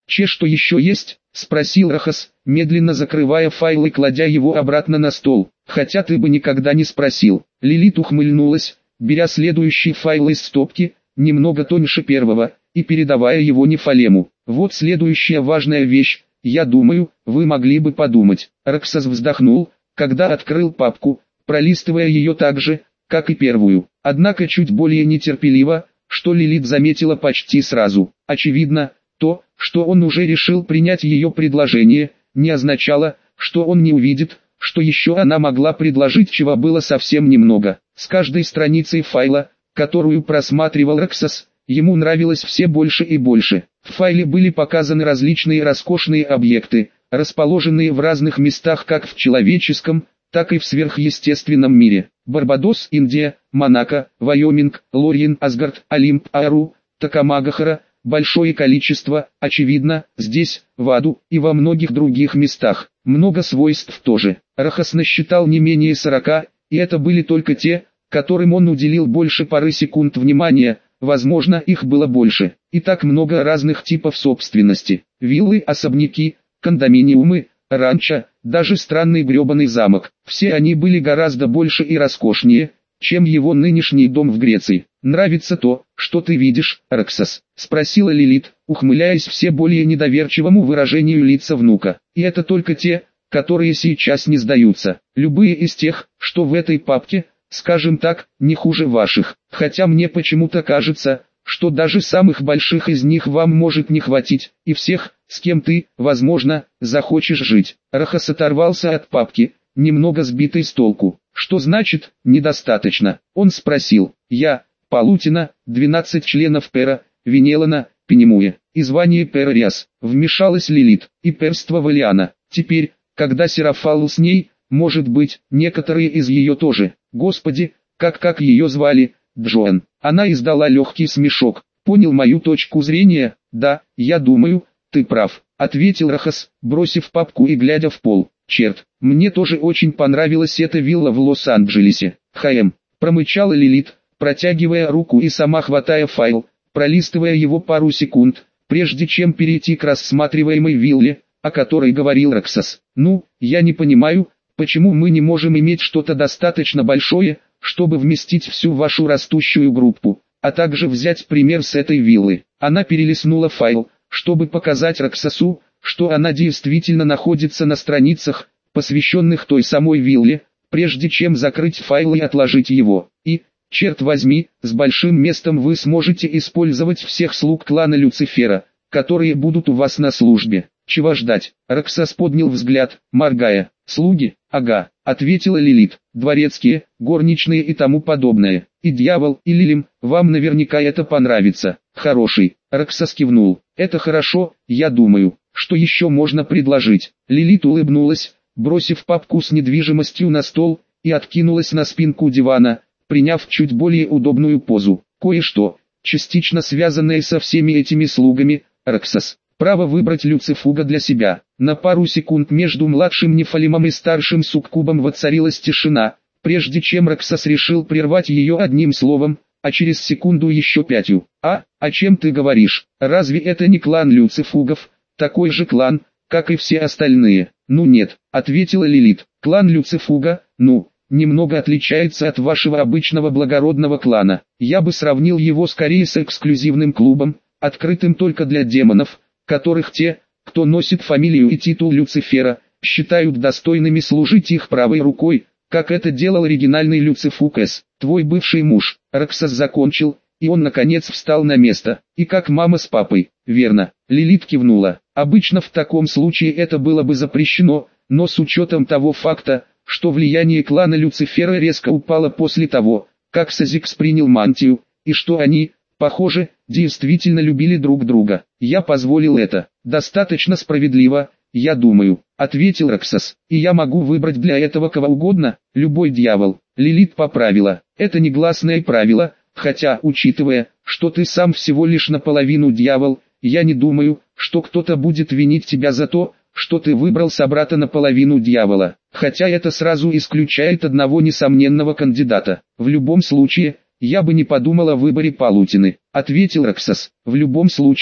Что еще есть?» — спросил Рахас, медленно закрывая файл и кладя его обратно на стол. «Хотя ты бы никогда не спросил». Лилит ухмыльнулась, беря следующий файл из стопки, немного тоньше первого, и передавая его Нефалему. «Вот следующая важная вещь, я думаю, вы могли бы подумать». Раксас вздохнул, когда открыл папку, пролистывая ее так же, как и первую. Однако чуть более нетерпеливо, что Лилит заметила почти сразу. Очевидно, то, что он уже решил принять ее предложение, не означало, что он не увидит, что еще она могла предложить, чего было совсем немного. С каждой страницей файла, которую просматривал Раксас, ему нравилось все больше и больше. В файле были показаны различные роскошные объекты, расположенные в разных местах как в человеческом, так и в сверхъестественном мире. Барбадос, Индия, Монако, Вайоминг, Лориен, Асгард, Олимп, Ару, Такамагахара. Большое количество, очевидно, здесь, в аду и во многих других местах. Много свойств тоже. Рахас насчитал не менее 40, и это были только те, которым он уделил больше пары секунд внимания, возможно их было больше. И так много разных типов собственности. Виллы, особняки, кондоминиумы, ранчо, даже странный гребаный замок. Все они были гораздо больше и роскошнее, чем его нынешний дом в Греции. «Нравится то, что ты видишь, Раксас?» — спросила Лилит, ухмыляясь все более недоверчивому выражению лица внука. «И это только те, которые сейчас не сдаются. Любые из тех, что в этой папке, скажем так, не хуже ваших. Хотя мне почему-то кажется, что даже самых больших из них вам может не хватить, и всех, с кем ты, возможно, захочешь жить». Рахас оторвался от папки, немного сбитый с толку. «Что значит «недостаточно»?» Он спросил. «Я, Палутина, 12 членов Пера, Венелана, Пенемуя, и звание Пера Риас», вмешалась Лилит, «и перство Валиана. Теперь, когда Серафалл с ней, может быть, некоторые из ее тоже. Господи, как ее звали, Джоан». Она издала легкий смешок. «Понял мою точку зрения?» «Да, я думаю, ты прав», ответил Рахас, бросив папку и глядя в пол. «Черт, мне тоже очень понравилась эта вилла в Лос-Анджелесе». Промычала Лилит, протягивая руку и сама хватая файл, пролистывая его пару секунд, прежде чем перейти к рассматриваемой вилле, о которой говорил Раксас. «Ну, я не понимаю, почему мы не можем иметь что-то достаточно большое, чтобы вместить всю вашу растущую группу, а также взять пример с этой виллы». Она перелистнула файл, чтобы показать Раксасу, что она действительно находится на страницах, посвященных той самой вилле, прежде чем закрыть файл и отложить его. И, черт возьми, с большим местом вы сможете использовать всех слуг клана Люцифера, которые будут у вас на службе. Чего ждать? Раксас поднял взгляд, моргая. «Слуги? Ага», ответила Лилит. «Дворецкие, горничные и тому подобное. И дьявол, и Лилим, вам наверняка это понравится». «Хороший», Раксас кивнул. «Это хорошо, я думаю. Что еще можно предложить?» Лилит улыбнулась, бросив папку с недвижимостью на стол, и откинулась на спинку дивана, приняв чуть более удобную позу. «Кое-что, частично связанное со всеми этими слугами, Раксас. Право выбрать Люцифуга для себя». На пару секунд между младшим Нефалимом и старшим суккубом воцарилась тишина, прежде чем Раксас решил прервать ее одним словом, а через секунду еще 5. О чем ты говоришь? Разве это не клан Люцифугов, такой же клан, как и все остальные?» «Ну нет», ответила Лилит. «Клан Люцифуга, немного отличается от вашего обычного благородного клана. Я бы сравнил его скорее с эксклюзивным клубом, открытым только для демонов, которых те, кто носит фамилию и титул Люцифера, считают достойными служить их правой рукой, как это делал оригинальный Люцифуг С. Твой бывший муж». Раксас закончил, и он наконец встал на место. «И как мама с папой, верно?» Лилит кивнула. «Обычно в таком случае это было бы запрещено, но с учетом того факта, что влияние клана Люцифера резко упало после того, как Сазикс принял мантию, и что они, похоже, действительно любили друг друга, я позволил это. Достаточно справедливо, я думаю», ответил Раксас. «И я могу выбрать для этого кого угодно, любой дьявол». Лилит поправила. «Это негласное правило, хотя, учитывая, что ты сам всего лишь наполовину дьявол, я не думаю, что кто-то будет винить тебя за то, что ты выбрал собрата наполовину дьявола. Хотя это сразу исключает одного несомненного кандидата. В любом случае, я бы не подумал о выборе Палутины», ответил Раксас. «В любом случае,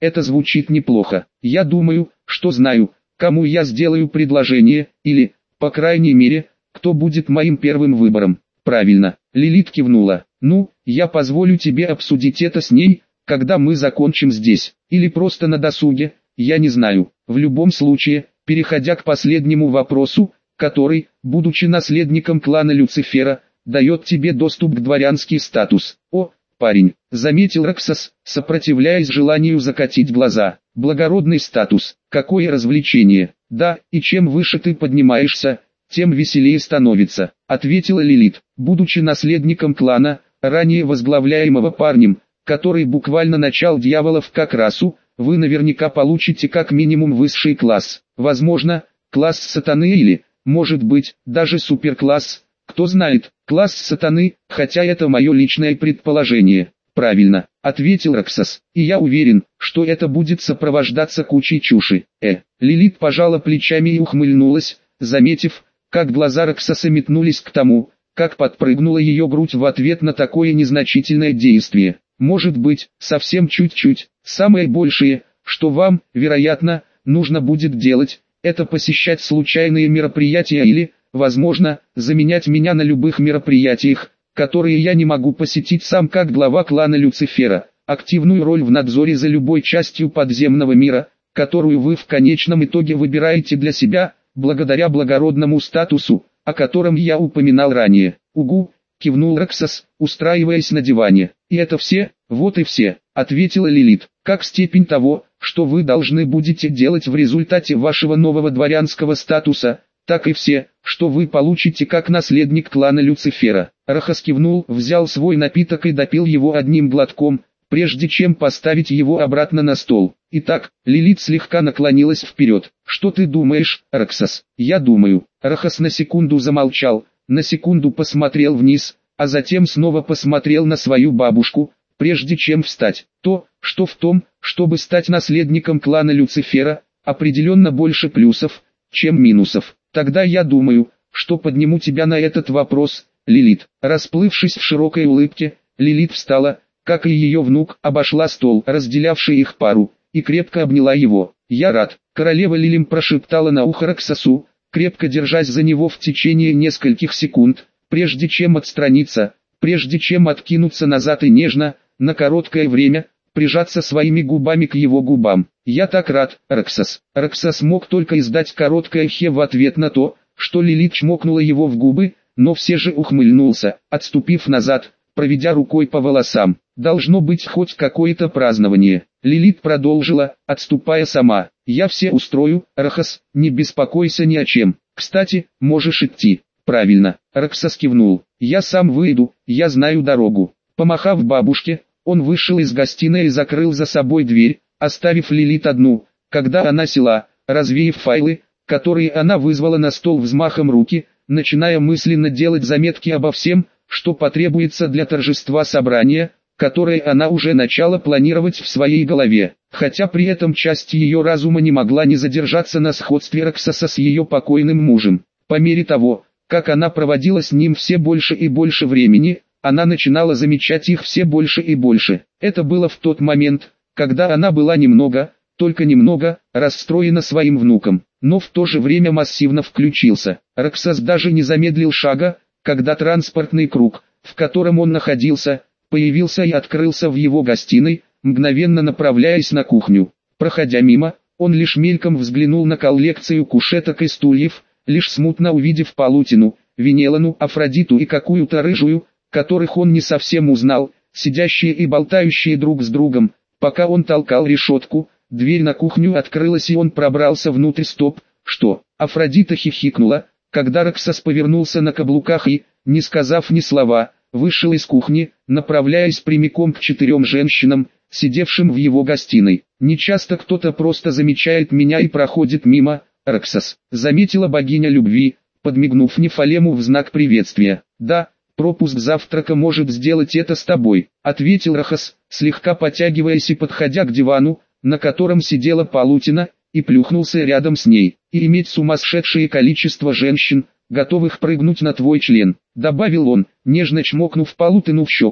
это звучит неплохо. Я думаю, что знаю, кому я сделаю предложение, или, по крайней мере, кто будет моим первым выбором. Правильно, Лилит кивнула. Ну, я позволю тебе обсудить это с ней, когда мы закончим здесь, или просто на досуге, я не знаю. В любом случае, переходя к последнему вопросу, который, будучи наследником клана Люцифера, дает тебе доступ к дворянский статус. О, парень, заметил Роксос, сопротивляясь желанию закатить глаза. Благородный статус, какое развлечение. Да, и чем выше ты поднимаешься, тем веселее становится, ответила Лилит. Будучи наследником клана, ранее возглавляемого парнем, который буквально начал дьяволов как расу, вы наверняка получите как минимум высший класс. Возможно, класс сатаны или, может быть, даже суперкласс. Кто знает, класс сатаны, хотя это мое личное предположение. Правильно, ответил Роксос, и я уверен, что это будет сопровождаться кучей чуши. Лилит пожала плечами и ухмыльнулась, заметив, как глаза Роксоса метнулись к тому, как подпрыгнула ее грудь в ответ на такое незначительное действие. Может быть, совсем чуть-чуть, самое большее, что вам, вероятно, нужно будет делать, это посещать случайные мероприятия или, возможно, заменять меня на любых мероприятиях, которые я не могу посетить сам как глава клана Люцифера, активную роль в надзоре за любой частью подземного мира, которую вы в конечном итоге выбираете для себя, благодаря благородному статусу, о котором я упоминал ранее. Угу, кивнул Роксос, устраиваясь на диване. И это все, вот и все, ответила Лилит. Как степень того, что вы должны будете делать в результате вашего нового дворянского статуса, так и все, что вы получите как наследник клана Люцифера. Роксос кивнул, взял свой напиток и допил его одним глотком, прежде чем поставить его обратно на стол. Итак, Лилит слегка наклонилась вперед. Что ты думаешь, Роксос? Я думаю. Роксос на секунду замолчал, на секунду посмотрел вниз, а затем снова посмотрел на свою бабушку, прежде чем встать. То, что в том, чтобы стать наследником клана Люцифера, определенно больше плюсов, чем минусов. Тогда я думаю, что подниму тебя на этот вопрос, Лилит. Расплывшись в широкой улыбке, Лилит встала, как и ее внук, обошла стол, разделявший их пару, и крепко обняла его. «Я рад», — королева Лилим прошептала на ухо Роксосу, крепко держась за него в течение нескольких секунд, прежде чем отстраниться, прежде чем откинуться назад и нежно, на короткое время, прижаться своими губами к его губам. «Я так рад, Роксос». Роксос мог только издать короткое «хе» в ответ на то, что Лилит чмокнула его в губы, но все же ухмыльнулся, отступив назад, проведя рукой по волосам. «Должно быть хоть какое-то празднование». Лилит продолжила, отступая сама. «Я все устрою, Роксос, не беспокойся ни о чем. Кстати, можешь идти». «Правильно», Роксос кивнул. «Я сам выйду, я знаю дорогу». Помахав бабушке, он вышел из гостиной и закрыл за собой дверь, оставив Лилит одну. Когда она села, развеяв файлы, которые она вызвала на стол взмахом руки, начиная мысленно делать заметки обо всем, что потребуется для торжества собрания, которое она уже начала планировать в своей голове, хотя при этом часть ее разума не могла не задержаться на сходстве Роксоса с ее покойным мужем. По мере того, как она проводила с ним все больше и больше времени, она начинала замечать их все больше и больше. Это было в тот момент, когда она была немного, только немного, расстроена своим внуком, но в то же время массивно включился. Роксос даже не замедлил шага, когда транспортный круг, в котором он находился, появился и открылся в его гостиной, мгновенно направляясь на кухню. Проходя мимо, он лишь мельком взглянул на коллекцию кушеток и стульев, лишь смутно увидев Полутину, Венелану, Афродиту и какую-то рыжую, которых он не совсем узнал, сидящие и болтающие друг с другом. Пока он толкал решетку, дверь на кухню открылась и он пробрался внутрь. Стоп, что? Афродита хихикнула, когда Роксос повернулся на каблуках и, не сказав ни слова, вышел из кухни, направляясь прямиком к 4 женщинам, сидевшим в его гостиной. «Нечасто кто-то просто замечает меня и проходит мимо, Роксос», заметила богиня любви, подмигнув Нефалему в знак приветствия. «Да, пропуск завтрака может сделать это с тобой», ответил Роксос, слегка потягиваясь и подходя к дивану, на котором сидела Полутина, и плюхнулся рядом с ней. «И иметь сумасшедшее количество женщин, готовых прыгнуть на твой член», добавил он, нежно чмокнув Полутину в щеку,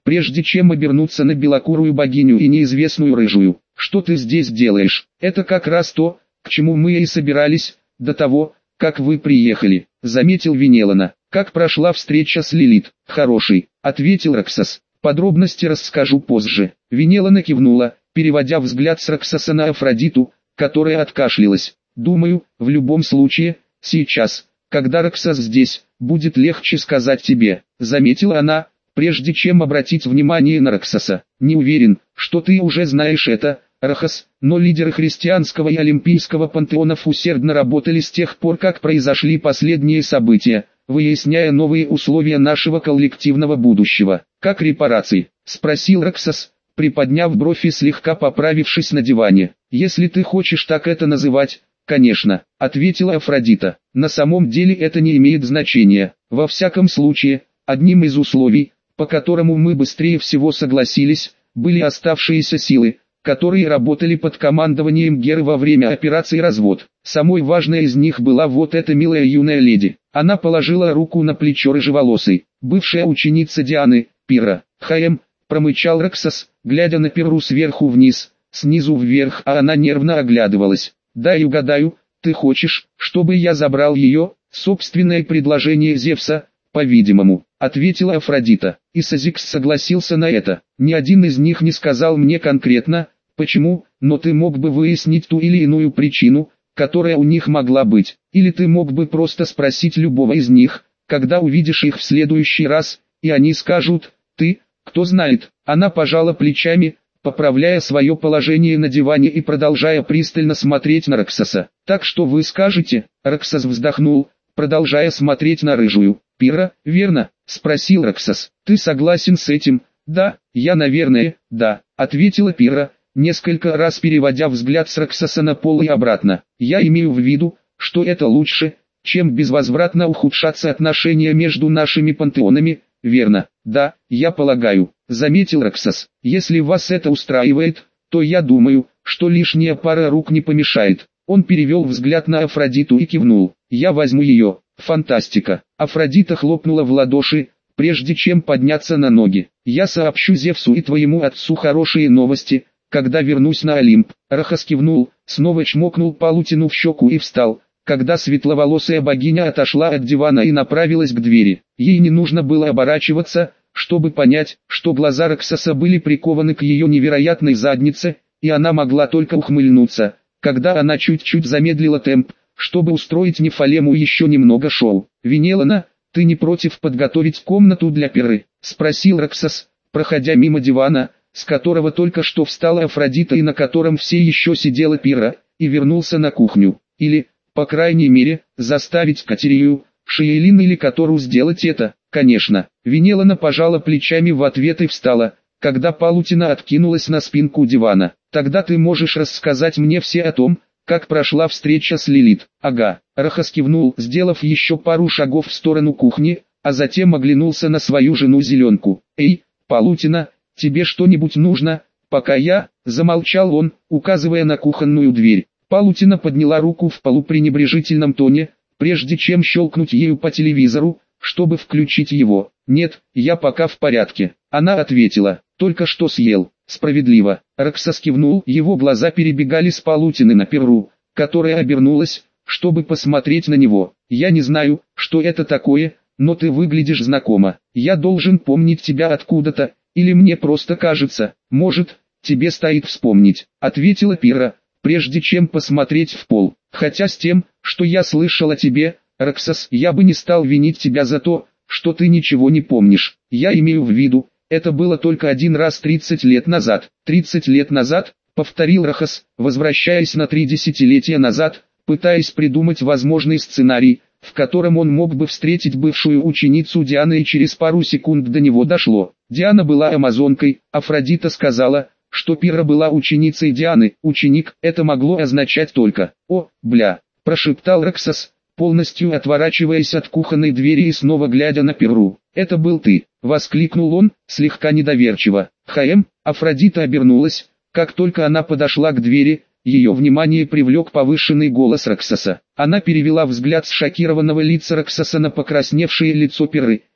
прежде чем обернуться на белокурую богиню и неизвестную рыжую. «Что ты здесь делаешь? Это как раз то, к чему мы и собирались, до того, как вы приехали», — заметил Венелана. «Как прошла встреча с Лилит?» «Хороший», — ответил Роксос. «Подробности расскажу позже». Венелана кивнула, переводя взгляд с Роксоса на Афродиту, которая откашлялась. «Думаю, в любом случае, сейчас, когда Роксос здесь, будет легче сказать тебе», — заметила она, прежде чем обратить внимание на Роксоса. «Не уверен, что ты уже знаешь это, Рохос, но лидеры христианского и олимпийского пантеонов усердно работали с тех пор, как произошли последние события, выясняя новые условия нашего коллективного будущего. Как репарации?» — спросил Роксос, приподняв бровь и слегка поправившись на диване. «Если ты хочешь так это называть, конечно», — ответила Афродита. «На самом деле это не имеет значения. Во всяком случае, одним из условий, по которому мы быстрее всего согласились, были оставшиеся силы, которые работали под командованием Геры во время операции «Развод». Самой важной из них была вот эта милая юная леди. Она положила руку на плечо рыжеволосой, бывшая ученица Дианы, Пира. «Хаем», — промычал Роксос, глядя на Пиру сверху вниз, снизу вверх, а она нервно оглядывалась. «Дай угадаю, ты хочешь, чтобы я забрал ее?» «Собственное предложение Зевса, по-видимому», — ответила Афродита. И Сазикс согласился на это. Ни один из них не сказал мне конкретно, почему, но ты мог бы выяснить ту или иную причину, которая у них могла быть. Или ты мог бы просто спросить любого из них, когда увидишь их в следующий раз, и они скажут: «Ты, кто знает». Она пожала плечами, поправляя свое положение на диване и продолжая пристально смотреть на Роксоса. «Так что вы скажете?» Роксос вздохнул, продолжая смотреть на рыжую. «Пира, верно?» — спросил Роксос. «Ты согласен с этим?» «Да, я, наверное, да», — ответила Пира, несколько раз переводя взгляд с Роксоса на пол и обратно. «Я имею в виду, что это лучше, чем безвозвратно ухудшаться отношения между нашими пантеонами, верно?» «Да, я полагаю», — заметил Роксос. «Если вас это устраивает, то я думаю, что лишняя пара рук не помешает». Он перевел взгляд на Афродиту и кивнул. «Я возьму ее». «Фантастика!» Афродита хлопнула в ладоши, прежде чем подняться на ноги. «Я сообщу Зевсу и твоему отцу хорошие новости, когда вернусь на Олимп». Рохос кивнул, снова чмокнул Палутину в щеку и встал, когда светловолосая богиня отошла от дивана и направилась к двери. Ей не нужно было оборачиваться, чтобы понять, что глаза Роксоса были прикованы к ее невероятной заднице, и она могла только ухмыльнуться, когда она чуть-чуть замедлила темп, чтобы устроить Нефалему еще немного шоу. «Венелана, ты не против подготовить комнату для Пиры?» — спросил Роксос, проходя мимо дивана, с которого только что встала Афродита и на котором все еще сидела Пира, и вернулся на кухню. «Или, по крайней мере, заставить Катерию, Шиелин или Котору сделать это?» «Конечно». Венелана пожала плечами в ответ и встала, когда Палутина откинулась на спинку дивана. «Тогда ты можешь рассказать мне все о том, как прошла встреча с Лилит». «Ага». Рохос кивнул, сделав еще пару шагов в сторону кухни, а затем оглянулся на свою жену Зеленку. «Эй, Палутина, тебе что-нибудь нужно?» «Пока я...» — замолчал он, указывая на кухонную дверь. Палутина подняла руку в полупренебрежительном тоне, прежде чем щелкнуть ею по телевизору, чтобы включить его. «Нет, я пока в порядке». Она ответила: «Только что съел». «Справедливо». Роксос кивнул, его глаза перебегали с Палутины на Пиру, которая обернулась, чтобы посмотреть на него. «Я не знаю, что это такое, но ты выглядишь знакомо. Я должен помнить тебя откуда-то, или мне просто кажется. Может, тебе стоит вспомнить», — ответила Пира, прежде чем посмотреть в пол. «Хотя с тем, что я слышал о тебе, Роксос, я бы не стал винить тебя за то, что ты ничего не помнишь. Я имею в виду, это было только один раз 30 лет назад». «30 лет назад?» — повторил Рохос, возвращаясь на 3 десятилетия назад, пытаясь придумать возможный сценарий, в котором он мог бы встретить бывшую ученицу Дианы, и через пару секунд до него дошло. Диана была амазонкой, Афродита сказала, что Пира была ученицей Дианы. Ученик, это могло означать только «О, бля», — прошептал Роксос, полностью отворачиваясь от кухонной двери и снова глядя на Пиру. «Это был ты», — воскликнул он, слегка недоверчиво. «Хаем?» Афродита обернулась, как только она подошла к двери, ее внимание привлек повышенный голос Роксоса. Она перевела взгляд с шокированного лица Роксоса на покрасневшее лицо Пиры,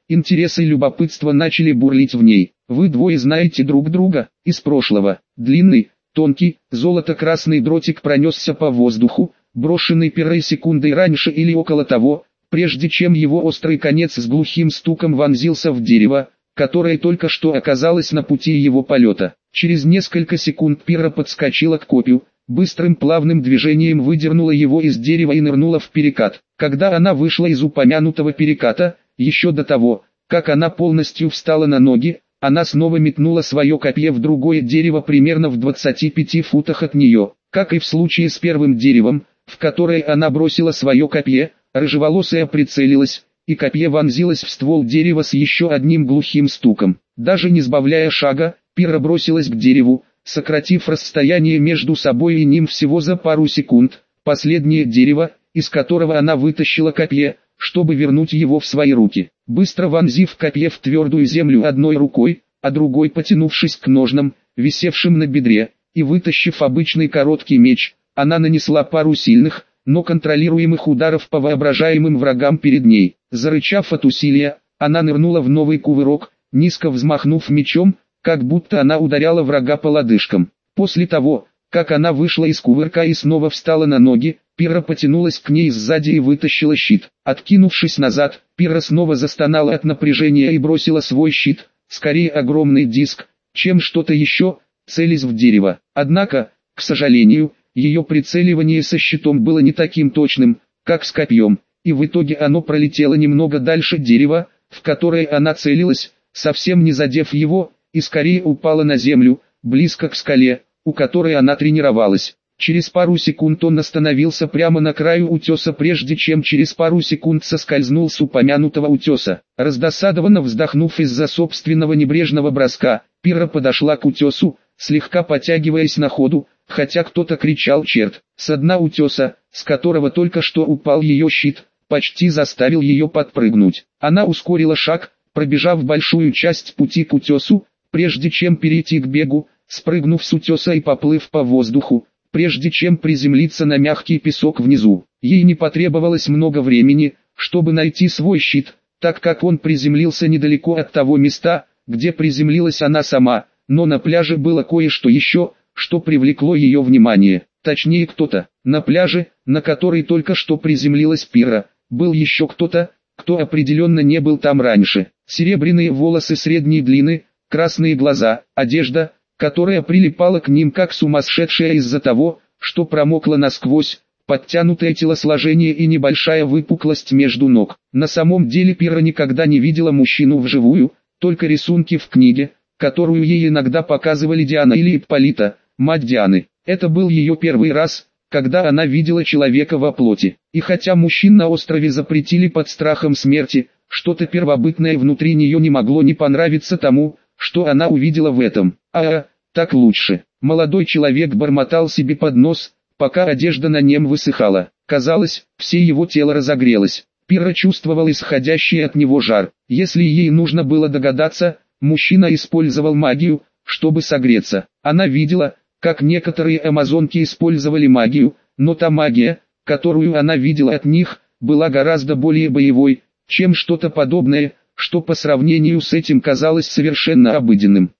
Интерес и любопытство начали бурлить в ней. Вы двое знаете друг друга из прошлого. Длинный, тонкий, золото-красный дротик пронесся по воздуху, брошенный Пирой секундой раньше или около того, прежде чем его острый конец с глухим стуком вонзился в дерево, которое только что оказалось на пути его полета. Через несколько секунд Пира подскочила к копью, быстрым плавным движением выдернула его из дерева и нырнула в перекат. Когда она вышла из упомянутого переката, еще до того, как она полностью встала на ноги, она снова метнула свое копье в другое дерево примерно в 25 футах от нее. Как и в случае с первым деревом, в которое она бросила свое копье, рыжеволосая прицелилась, и копье вонзилось в ствол дерева с еще одним глухим стуком. Даже не сбавляя шага, Пира бросилась к дереву, сократив расстояние между собой и ним всего за пару секунд. Последнее дерево, из которого она вытащила копье, чтобы вернуть его в свои руки. Быстро вонзив копье в твердую землю одной рукой, а другой потянувшись к ножнам, висевшим на бедре, и вытащив обычный короткий меч, она нанесла пару сильных, но контролируемых ударов по воображаемым врагам перед ней. Зарычав от усилия, она нырнула в новый кувырок, низко взмахнув мечом, как будто она ударяла врага по лодыжкам. После того, как она вышла из кувырка и снова встала на ноги, Пира потянулась к ней сзади и вытащила щит. Откинувшись назад, Пира снова застонала от напряжения и бросила свой щит, скорее огромный диск, чем что-то еще, целясь в дерево. Однако, к сожалению, ее прицеливание со щитом было не таким точным, как с копьем, и в итоге оно пролетело немного дальше дерева, в которое она целилась, совсем не задев его, и скорее упало на землю, близко к скале, у которой она тренировалась. Через пару секунд он остановился прямо на краю утеса, прежде чем через пару секунд соскользнул с упомянутого утеса. Раздосадованно вздохнув из-за собственного небрежного броска, Пира подошла к утесу, слегка потягиваясь на ходу, хотя кто-то кричал «черт!». С дна утеса, с которого только что упал ее щит, почти заставил ее подпрыгнуть. Она ускорила шаг, пробежав большую часть пути к утесу, прежде чем перейти к бегу, спрыгнув с утеса и поплыв по воздуху, прежде чем приземлиться на мягкий песок внизу. Ей не потребовалось много времени, чтобы найти свой щит, так как он приземлился недалеко от того места, где приземлилась она сама, но на пляже было кое-что еще, что привлекло ее внимание. Точнее, кто-то. На пляже, на который только что приземлилась Пира, был еще кто-то, кто определенно не был там раньше. Серебряные волосы средней длины, красные глаза, одежда, которая прилипала к ним как сумасшедшая из-за того, что промокла насквозь, подтянутое телосложение и небольшая выпуклость между ног. На самом деле Пира никогда не видела мужчину вживую, только рисунки в книге, которую ей иногда показывали Диана или Ипполита, мать Дианы. Это был ее первый раз, когда она видела человека во плоти. И хотя мужчин на острове запретили под страхом смерти, что-то первобытное внутри нее не могло не понравиться тому, что она увидела в этом. Так лучше. Молодой человек бормотал себе под нос, пока одежда на нем высыхала. Казалось, все его тело разогрелось. Пира чувствовал исходящий от него жар. Если ей нужно было догадаться, мужчина использовал магию, чтобы согреться. Она видела, как некоторые амазонки использовали магию, но та магия, которую она видела от них, была гораздо более боевой, чем что-то подобное, что по сравнению с этим казалось совершенно обыденным.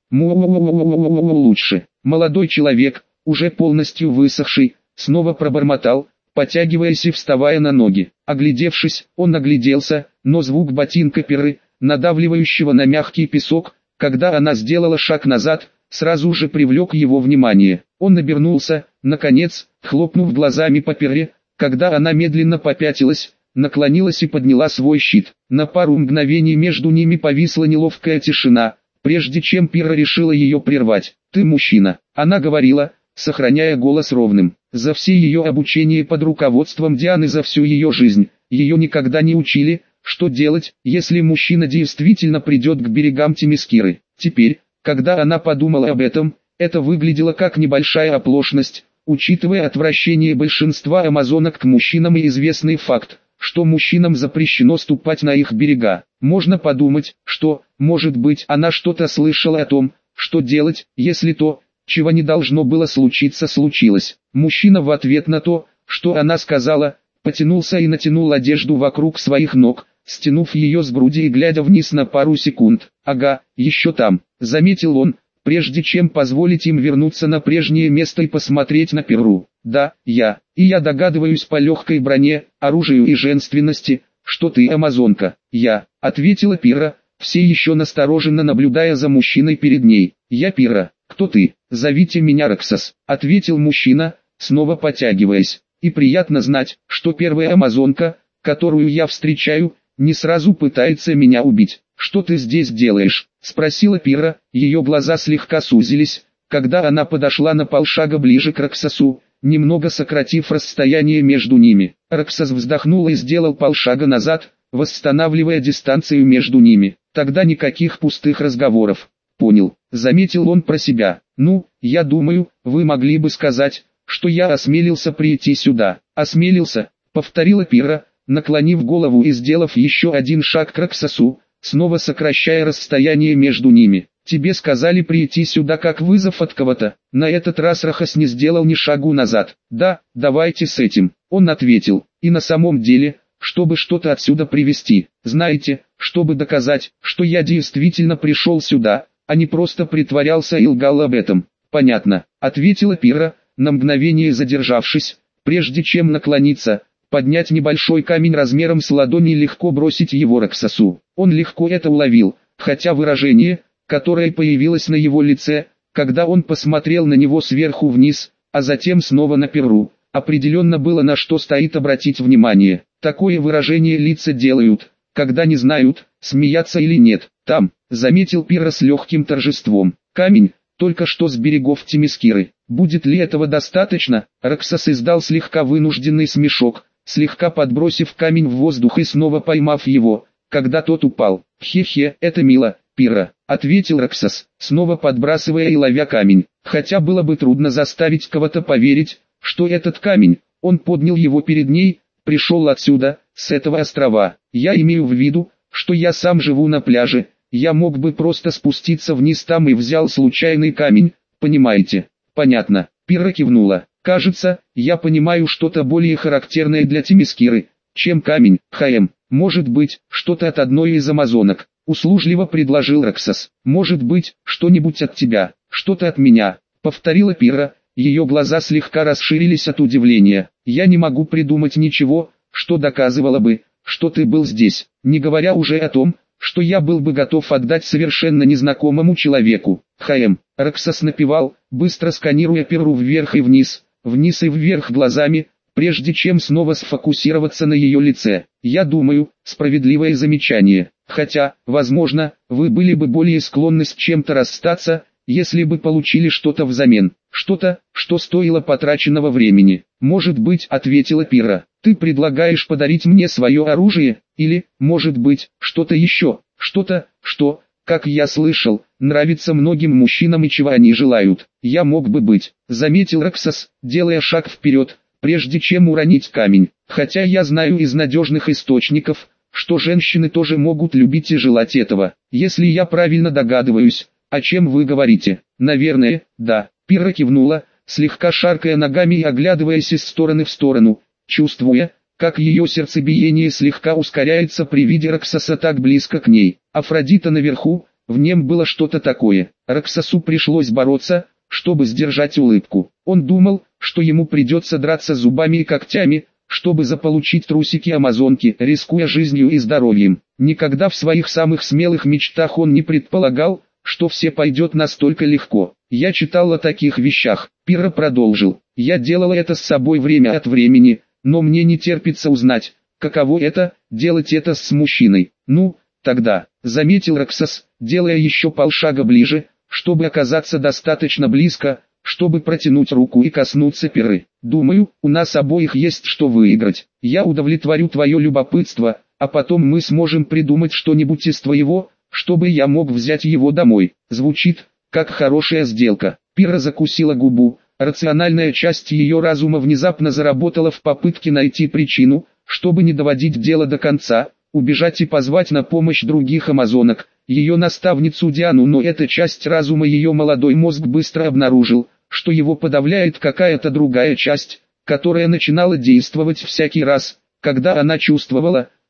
Лучше. Молодой человек, уже полностью высохший, снова пробормотал, потягиваясь и вставая на ноги. Оглядевшись, он огляделся, но звук ботинка Пиры, надавливающего на мягкий песок, когда она сделала шаг назад, сразу же привлек его внимание. Он обернулся, наконец, хлопнув глазами по Пире, когда она медленно попятилась, наклонилась и подняла свой щит. На пару мгновений между ними повисла неловкая тишина, прежде чем Пира решила ее прервать. «Ты мужчина», она говорила, сохраняя голос ровным. За все ее обучение под руководством Дианы, за всю ее жизнь, ее никогда не учили, что делать, если мужчина действительно придет к берегам Темескиры. Теперь, когда она подумала об этом, это выглядело как небольшая оплошность, учитывая отвращение большинства амазонок к мужчинам и известный факт, что мужчинам запрещено ступать на их берега. Можно подумать, что, может быть, она что-то слышала о том, что делать, если то, чего не должно было случиться, случилось. Мужчина в ответ на то, что она сказала, потянулся и натянул одежду вокруг своих ног, стянув ее с груди и глядя вниз на пару секунд. «Ага, еще там», — заметил он, прежде чем позволить им вернуться на прежнее место и посмотреть на Перру. «Да, я. И я догадываюсь по легкой броне, оружию и женственности, что ты амазонка». «Я», — ответила Пирра, все еще настороженно наблюдая за мужчиной перед ней. «Я Пирра. Кто ты?» «Зовите меня Роксос», — ответил мужчина, снова потягиваясь. «И приятно знать, что первая амазонка, которую я встречаю, не сразу пытается меня убить». «Что ты здесь делаешь?» — спросила Пирра, ее глаза слегка сузились, когда она подошла на полшага ближе к Роксосу, немного сократив расстояние между ними. Роксос вздохнул и сделал полшага назад, восстанавливая дистанцию между ними. «Тогда никаких пустых разговоров». «Понял», — заметил он про себя. «Ну, я думаю, вы могли бы сказать, что я осмелился прийти сюда». «Осмелился», — повторила Пирра, наклонив голову и сделав еще один шаг к Роксосу, снова сокращая расстояние между ними. «Тебе сказали прийти сюда как вызов от кого-то». На этот раз Рохас не сделал ни шагу назад. «Да, давайте с этим», — он ответил. «И на самом деле, чтобы что-то отсюда привезти, знаете, чтобы доказать, что я действительно пришел сюда, а не просто притворялся и лгал об этом». «Понятно», — ответила Пирра, на мгновение задержавшись, прежде чем наклониться, поднять небольшой камень размером с ладони и легко бросить его Роксосу. Он легко это уловил, хотя выражение, которое появилось на его лице, когда он посмотрел на него сверху вниз, а затем снова на Перру, определенно было на что стоит обратить внимание. Такое выражение лица делают, когда не знают, смеяться или нет. «Там», — заметил Пирра с легким торжеством, — «камень, только что с берегов Темискиры. Будет ли этого достаточно?» Роксос издал слегка вынужденный смешок, слегка подбросив камень в воздух и снова поймав его, когда тот упал. «Хе-хе, это мило, Пирра», — ответил Роксос, снова подбрасывая и ловя камень. Хотя было бы трудно заставить кого-то поверить, что этот камень, он поднял его перед ней, пришел отсюда, с этого острова. «Я имею в виду, что я сам живу на пляже, я мог бы просто спуститься вниз там и взял случайный камень, понимаете?» «Понятно», — Пирра кивнула. «Кажется, я понимаю что-то более характерное для Темискиры, чем камень, Хаэм. Может быть, что-то от одной из амазонок», — услужливо предложил Роксос. «Может быть, что-нибудь от тебя, что-то от меня», — повторила Пирра, ее глаза слегка расширились от удивления. «Я не могу придумать ничего, что доказывало бы, что ты был здесь, не говоря уже о том, что я был бы готов отдать совершенно незнакомому человеку». «Хаэм», — Роксос напевал, быстро сканируя Пирру вверх и вниз и вверх глазами, прежде чем снова сфокусироваться на ее лице. «Я думаю, справедливое замечание. Хотя, возможно, вы были бы более склонны с чем-то расстаться, если бы получили что-то взамен. Что-то, что стоило потраченного времени». «Может быть», — ответила Пирра, — «ты предлагаешь подарить мне свое оружие, или, может быть, что-то еще, что-то, что, как я слышал, нравится многим мужчинам и чего они желают». «Я мог бы быть», — заметил Роксос, делая шаг вперед, прежде чем уронить камень. «Хотя я знаю из надежных источников, что женщины тоже могут любить и желать этого. Если я правильно догадываюсь, о чем вы говорите?» «Наверное, да», — Пирра кивнула, слегка шаркая ногами и оглядываясь из стороны в сторону, чувствуя, как ее сердцебиение слегка ускоряется при виде Роксоса так близко к ней. Афродита наверху, в нем было что-то такое. Роксосу пришлось бороться, чтобы сдержать улыбку. Он думал, что ему придется драться зубами и когтями, чтобы заполучить трусики амазонки, рискуя жизнью и здоровьем. Никогда в своих самых смелых мечтах он не предполагал, что все пойдет настолько легко. «Я читал о таких вещах», — Пирра продолжил. «Я делала это с собой время от времени, но мне не терпится узнать, каково это, делать это с мужчиной». «Ну, тогда», — заметил Роксос, делая еще полшага ближе, чтобы оказаться достаточно близко, чтобы протянуть руку и коснуться Пирры. «Думаю, у нас обоих есть что выиграть. Я удовлетворю твое любопытство, а потом мы сможем придумать что-нибудь из твоего, чтобы я мог взять его домой». Звучит, как хорошая сделка. Пирра закусила губу, рациональная часть ее разума внезапно заработала в попытке найти причину, чтобы не доводить дело до конца, убежать и позвать на помощь других амазонок, ее наставницу Диану, но эта часть разума ее молодой мозг быстро обнаружил, что его подавляет какая-то другая часть, которая начинала действовать всякий раз, когда она чувствовала,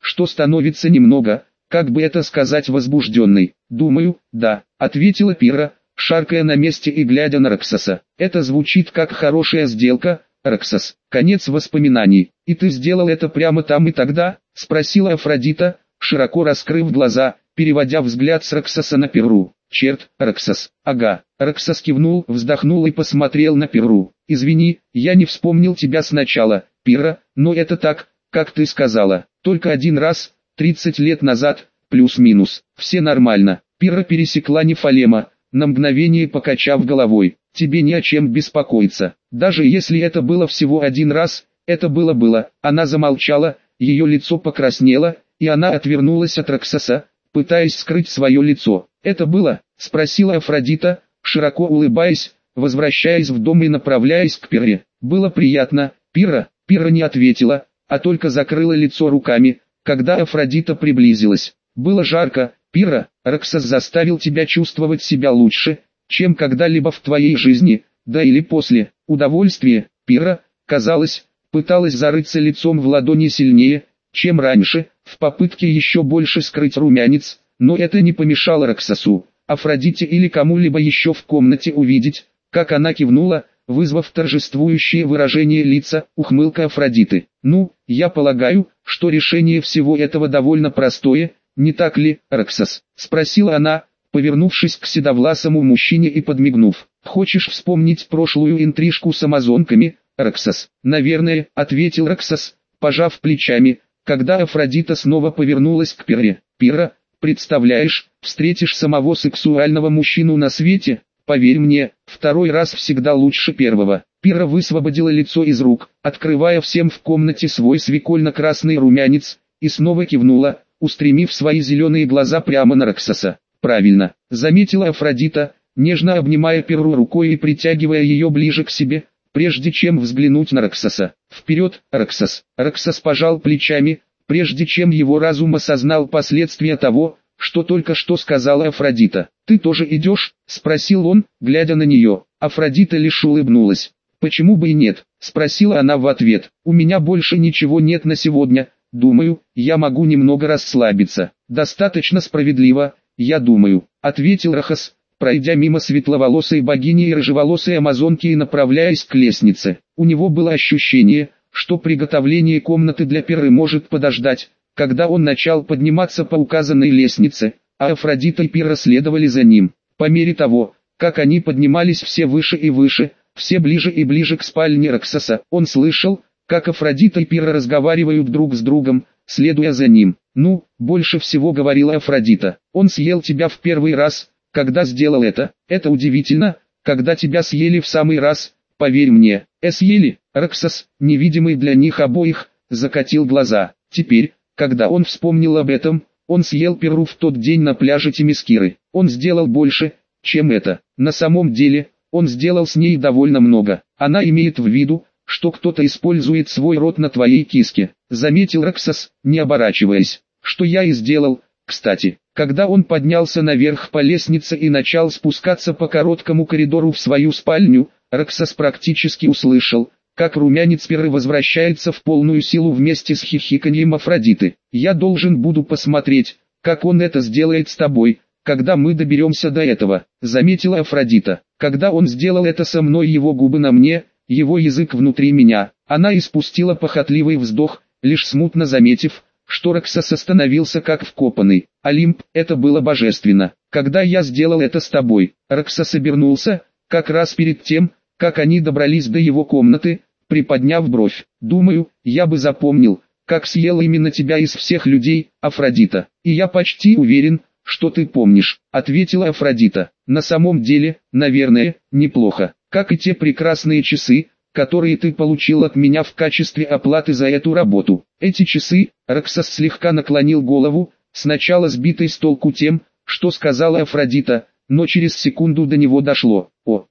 что становится немного, как бы это сказать, возбужденной. «Думаю, да», — ответила Пирра, шаркая на месте и глядя на Роксоса. «Это звучит как хорошая сделка, Роксос». Конец воспоминаний. «И ты сделал это прямо там и тогда?» — спросила Афродита, широко раскрыв глаза, переводя взгляд с Роксоса на Пирру. «Черт, Роксос, ага». Роксос кивнул, вздохнул и посмотрел на Пирру. «Извини, я не вспомнил тебя сначала, Пирра, но это так, как ты сказала. Только один раз, 30 лет назад, плюс-минус. Все нормально». Пирра пересекла Нефалема, на мгновение покачав головой. «Тебе не о чем беспокоиться. Даже если это было всего один раз, это было». Она замолчала, ее лицо покраснело, и она отвернулась от Роксоса, пытаясь скрыть свое лицо. «Это было?» — спросила Афродита, широко улыбаясь, возвращаясь в дом и направляясь к Пирре. «Было приятно, Пирра». Пирра не ответила, а только закрыла лицо руками, когда Афродита приблизилась. «Было жарко, Пирра. Роксос заставил тебя чувствовать себя лучше, чем когда-либо в твоей жизни, да или после. Удовольствие». Пирра, казалось, пыталась зарыться лицом в ладони сильнее, чем раньше, в попытке еще больше скрыть румянец, но это не помешало Роксосу, Афродите или кому-либо еще в комнате увидеть, как она кивнула, вызвав торжествующее выражение лица, ухмылка Афродиты. «Ну, я полагаю, что решение всего этого довольно простое, не так ли, Роксос?» — спросила она, повернувшись к седовласому мужчине и подмигнув. «Хочешь вспомнить прошлую интрижку с амазонками, Роксос?» «Наверное», — ответил Роксос, пожав плечами, когда Афродита снова повернулась к Пирре. «Пирра, представляешь, встретишь самого сексуального мужчину на свете, поверь мне, второй раз всегда лучше первого». Пирра высвободила лицо из рук, открывая всем в комнате свой свекольно-красный румянец, и снова кивнула, устремив свои зеленые глаза прямо на Роксоса. «Правильно», — заметила Афродита, нежно обнимая Пирру рукой и притягивая ее ближе к себе, прежде чем взглянуть на Роксоса. «Вперед, Роксос!» Роксос пожал плечами, прежде чем его разум осознал последствия того, что только что сказала Афродита. «Ты тоже идешь?» — спросил он, глядя на нее. Афродита лишь улыбнулась. «Почему бы и нет?» — спросила она в ответ. «У меня больше ничего нет на сегодня, думаю, я могу немного расслабиться». «Достаточно справедливо, я думаю», — ответил Рохос, пройдя мимо светловолосой богини и рыжеволосой амазонки и направляясь к лестнице. У него было ощущение, что приготовление комнаты для Пирры может подождать, когда он начал подниматься по указанной лестнице, а Афродита и Пирра следовали за ним. По мере того, как они поднимались все выше и выше, все ближе и ближе к спальне Роксоса, он слышал, как Афродита и Пирра разговаривают друг с другом, следуя за ним. «Ну, больше всего говорила Афродита, он съел тебя в первый раз, когда сделал это. Это удивительно, когда тебя съели в самый раз, поверь мне». Съели?» Роксос, невидимый для них обоих, закатил глаза. Теперь, когда он вспомнил об этом, он съел Пирру в тот день на пляже Темискиры. Он сделал больше, чем это. На самом деле, он сделал с ней довольно много. Она имеет в виду, что кто-то использует свой рот на твоей киске, заметил Роксос, не оборачиваясь. Что я и сделал, кстати. Когда он поднялся наверх по лестнице и начал спускаться по короткому коридору в свою спальню, Роксос практически услышал, как румянец Пирры возвращается в полную силу вместе с хихиканьем Афродиты. «Я должен буду посмотреть, как он это сделает с тобой, когда мы доберемся до этого», — заметила Афродита. «Когда он сделал это со мной, его губы на мне, его язык внутри меня». Она испустила похотливый вздох, лишь смутно заметив, что Роксос остановился как вкопанный. «Олимп, это было божественно. Когда я сделал это с тобой». Роксос обернулся, как раз перед тем, как они добрались до его комнаты, приподняв бровь. «Думаю, я бы запомнил, как съел именно тебя из всех людей, Афродита. И я почти уверен, что ты помнишь», — ответила Афродита. «На самом деле, наверное, неплохо. Как и те прекрасные часы, которые ты получил от меня в качестве оплаты за эту работу». Эти часы, Роксос слегка наклонил голову, сначала сбитый с толку тем, что сказала Афродита, но через секунду до него дошло.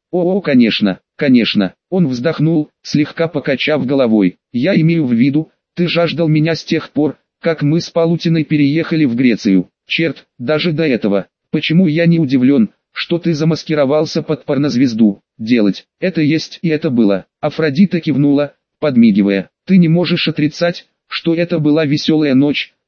Конечно, конечно». Он вздохнул, слегка покачав головой. «Я имею в виду, ты жаждал меня с тех пор, как мы с Палутиной переехали в Грецию. Черт, даже до этого. Почему я не удивлен, что ты замаскировался под порнозвезду? Делать это есть и это было». Афродита кивнула, подмигивая. «Ты не можешь отрицать, что это была веселая ночь,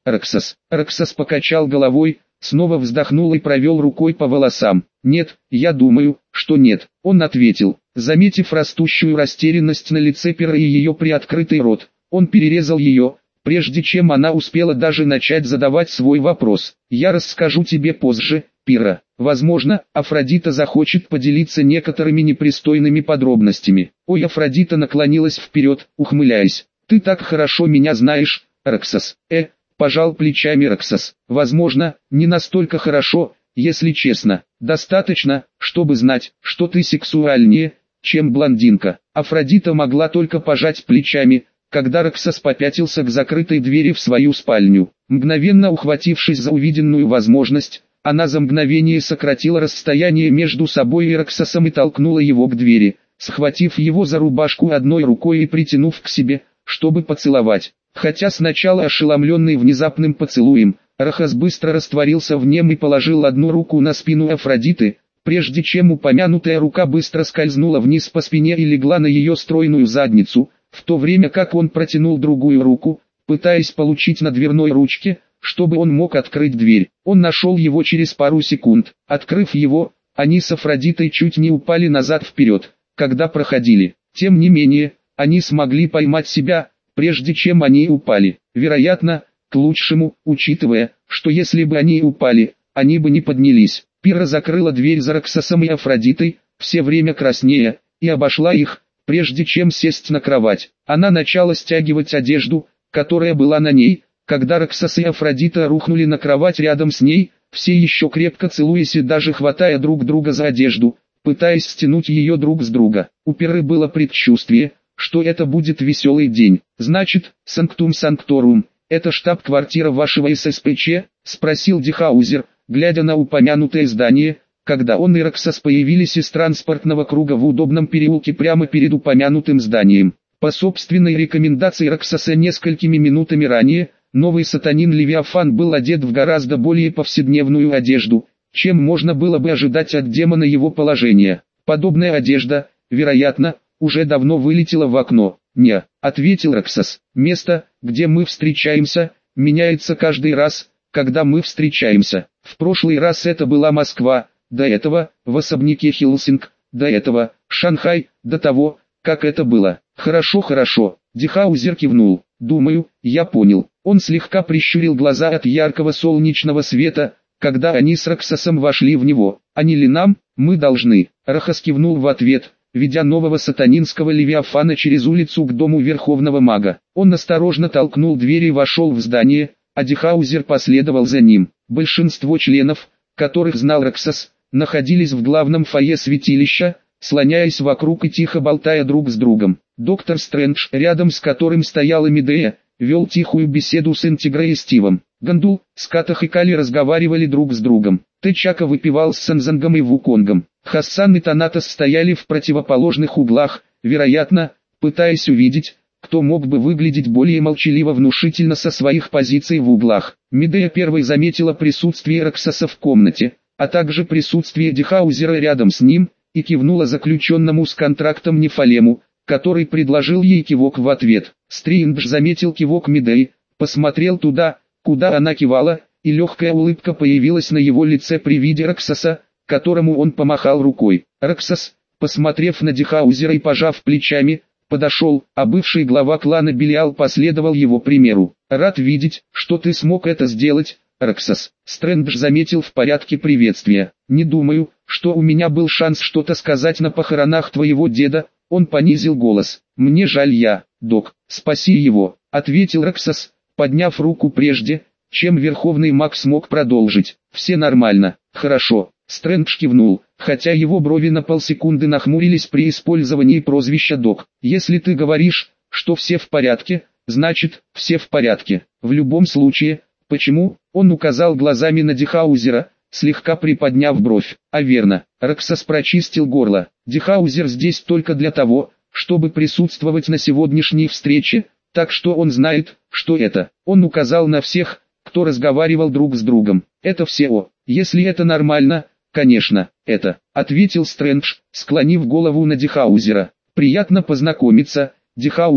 Роксос. Роксос покачал головой, снова вздохнул и провел рукой по волосам. «Нет, я думаю, что нет», — он ответил. Заметив растущую растерянность на лице Пиры и ее приоткрытый рот, он перерезал ее, прежде чем она успела даже начать задавать свой вопрос. «Я расскажу тебе позже, Пира. Возможно, Афродита захочет поделиться некоторыми непристойными подробностями». Ой, Афродита наклонилась вперед, ухмыляясь. «Ты так хорошо меня знаешь, Роксос». Пожал плечами Роксос. «Возможно, не настолько хорошо, если честно. Достаточно, чтобы знать, что ты сексуальнее, чем блондинка». Афродита могла только пожать плечами, когда Роксос попятился к закрытой двери в свою спальню. Мгновенно ухватившись за увиденную возможность, она за мгновение сократила расстояние между собой и Роксосом и толкнула его к двери, схватив его за рубашку одной рукой и притянув к себе, чтобы поцеловать. Хотя сначала ошеломленный внезапным поцелуем, Роксос быстро растворился в нем и положил одну руку на спину Афродиты, прежде чем упомянутая рука быстро скользнула вниз по спине и легла на ее стройную задницу, в то время как он протянул другую руку, пытаясь получить на дверной ручке, чтобы он мог открыть дверь. Он нашел его через пару секунд. Открыв его, они с Афродитой чуть не упали назад вперед, когда проходили. Тем не менее, они смогли поймать себя, прежде чем они упали. Вероятно, к лучшему, учитывая, что если бы они упали, они бы не поднялись. Пира закрыла дверь за Роксосом и Афродитой, все время краснея, и обошла их, прежде чем сесть на кровать. Она начала стягивать одежду, которая была на ней, когда Роксос и Афродита рухнули на кровать рядом с ней, все еще крепко целуясь и даже хватая друг друга за одежду, пытаясь стянуть ее друг с друга. У Пиры было предчувствие, что это будет веселый день. «Значит, Санктум Санкторум, это штаб-квартира вашего ССПЧ?» — спросил Дихаузер, глядя на упомянутое здание, когда он и Роксос появились из транспортного круга в удобном переулке прямо перед упомянутым зданием. По собственной рекомендации Роксоса несколькими минутами ранее, новый сатанин Левиафан был одет в гораздо более повседневную одежду, чем можно было бы ожидать от демона его положения. Подобная одежда, вероятно, уже давно вылетела в окно. «Не», — ответил Роксос. «Место, где мы встречаемся, меняется каждый раз, когда мы встречаемся. В прошлый раз это была Москва, до этого, в особняке Хелсинг, до этого, Шанхай, до того, как это было». «Хорошо, хорошо», — Дихаузер кивнул. «Думаю, я понял». Он слегка прищурил глаза от яркого солнечного света, когда они с Роксосом вошли в него. «А не ли нам, мы должны?» Роксос кивнул в ответ, ведя нового сатанинского Левиафана через улицу к дому Верховного Мага. Он осторожно толкнул дверь и вошел в здание, а Дихаузер последовал за ним. Большинство членов, которых знал Роксос, находились в главном фойе святилища, слоняясь вокруг и тихо болтая друг с другом. Доктор Стрэндж, рядом с которым стояла Медея, вел тихую беседу с Интегрой и Стивом. Гандул, Скатах и Кали разговаривали друг с другом. Тычака выпивал с Санзангом и Вуконгом. Хассан и Танатос стояли в противоположных углах, вероятно, пытаясь увидеть, кто мог бы выглядеть более молчаливо-внушительно со своих позиций в углах. Медея первой заметила присутствие Роксоса в комнате, а также присутствие Дихаузера рядом с ним, и кивнула заключенному с контрактом Нефалему, который предложил ей кивок в ответ. Стриндж заметил кивок Медеи, посмотрел туда, куда она кивала, и легкая улыбка появилась на его лице при виде Роксоса, которому он помахал рукой. Роксос, посмотрев на Дихаузера и пожав плечами, подошел, а бывший глава клана Белиал последовал его примеру. «Рад видеть, что ты смог это сделать, Роксос». Стрэндж заметил в порядке приветствия. «Не думаю, что у меня был шанс что-то сказать на похоронах твоего деда». Он понизил голос. «Мне жаль док, спаси его», — ответил Роксос, подняв руку прежде, чем Верховный Маг смог продолжить. «Все нормально, хорошо». Стрэндж кивнул, хотя его брови на полсекунды нахмурились при использовании прозвища «Док». «Если ты говоришь, что все в порядке, значит, все в порядке. В любом случае, почему?» Он указал глазами на Дихаузера, слегка приподняв бровь. «А верно». Роксос прочистил горло. «Дихаузер здесь только для того, чтобы присутствовать на сегодняшней встрече, так что он знает, что это». Он указал на всех, кто разговаривал друг с другом. «Это все. Если это нормально, конечно, это», — ответил Стрэндж, склонив голову на Дихаузера. «Приятно познакомиться, Дихаузер»,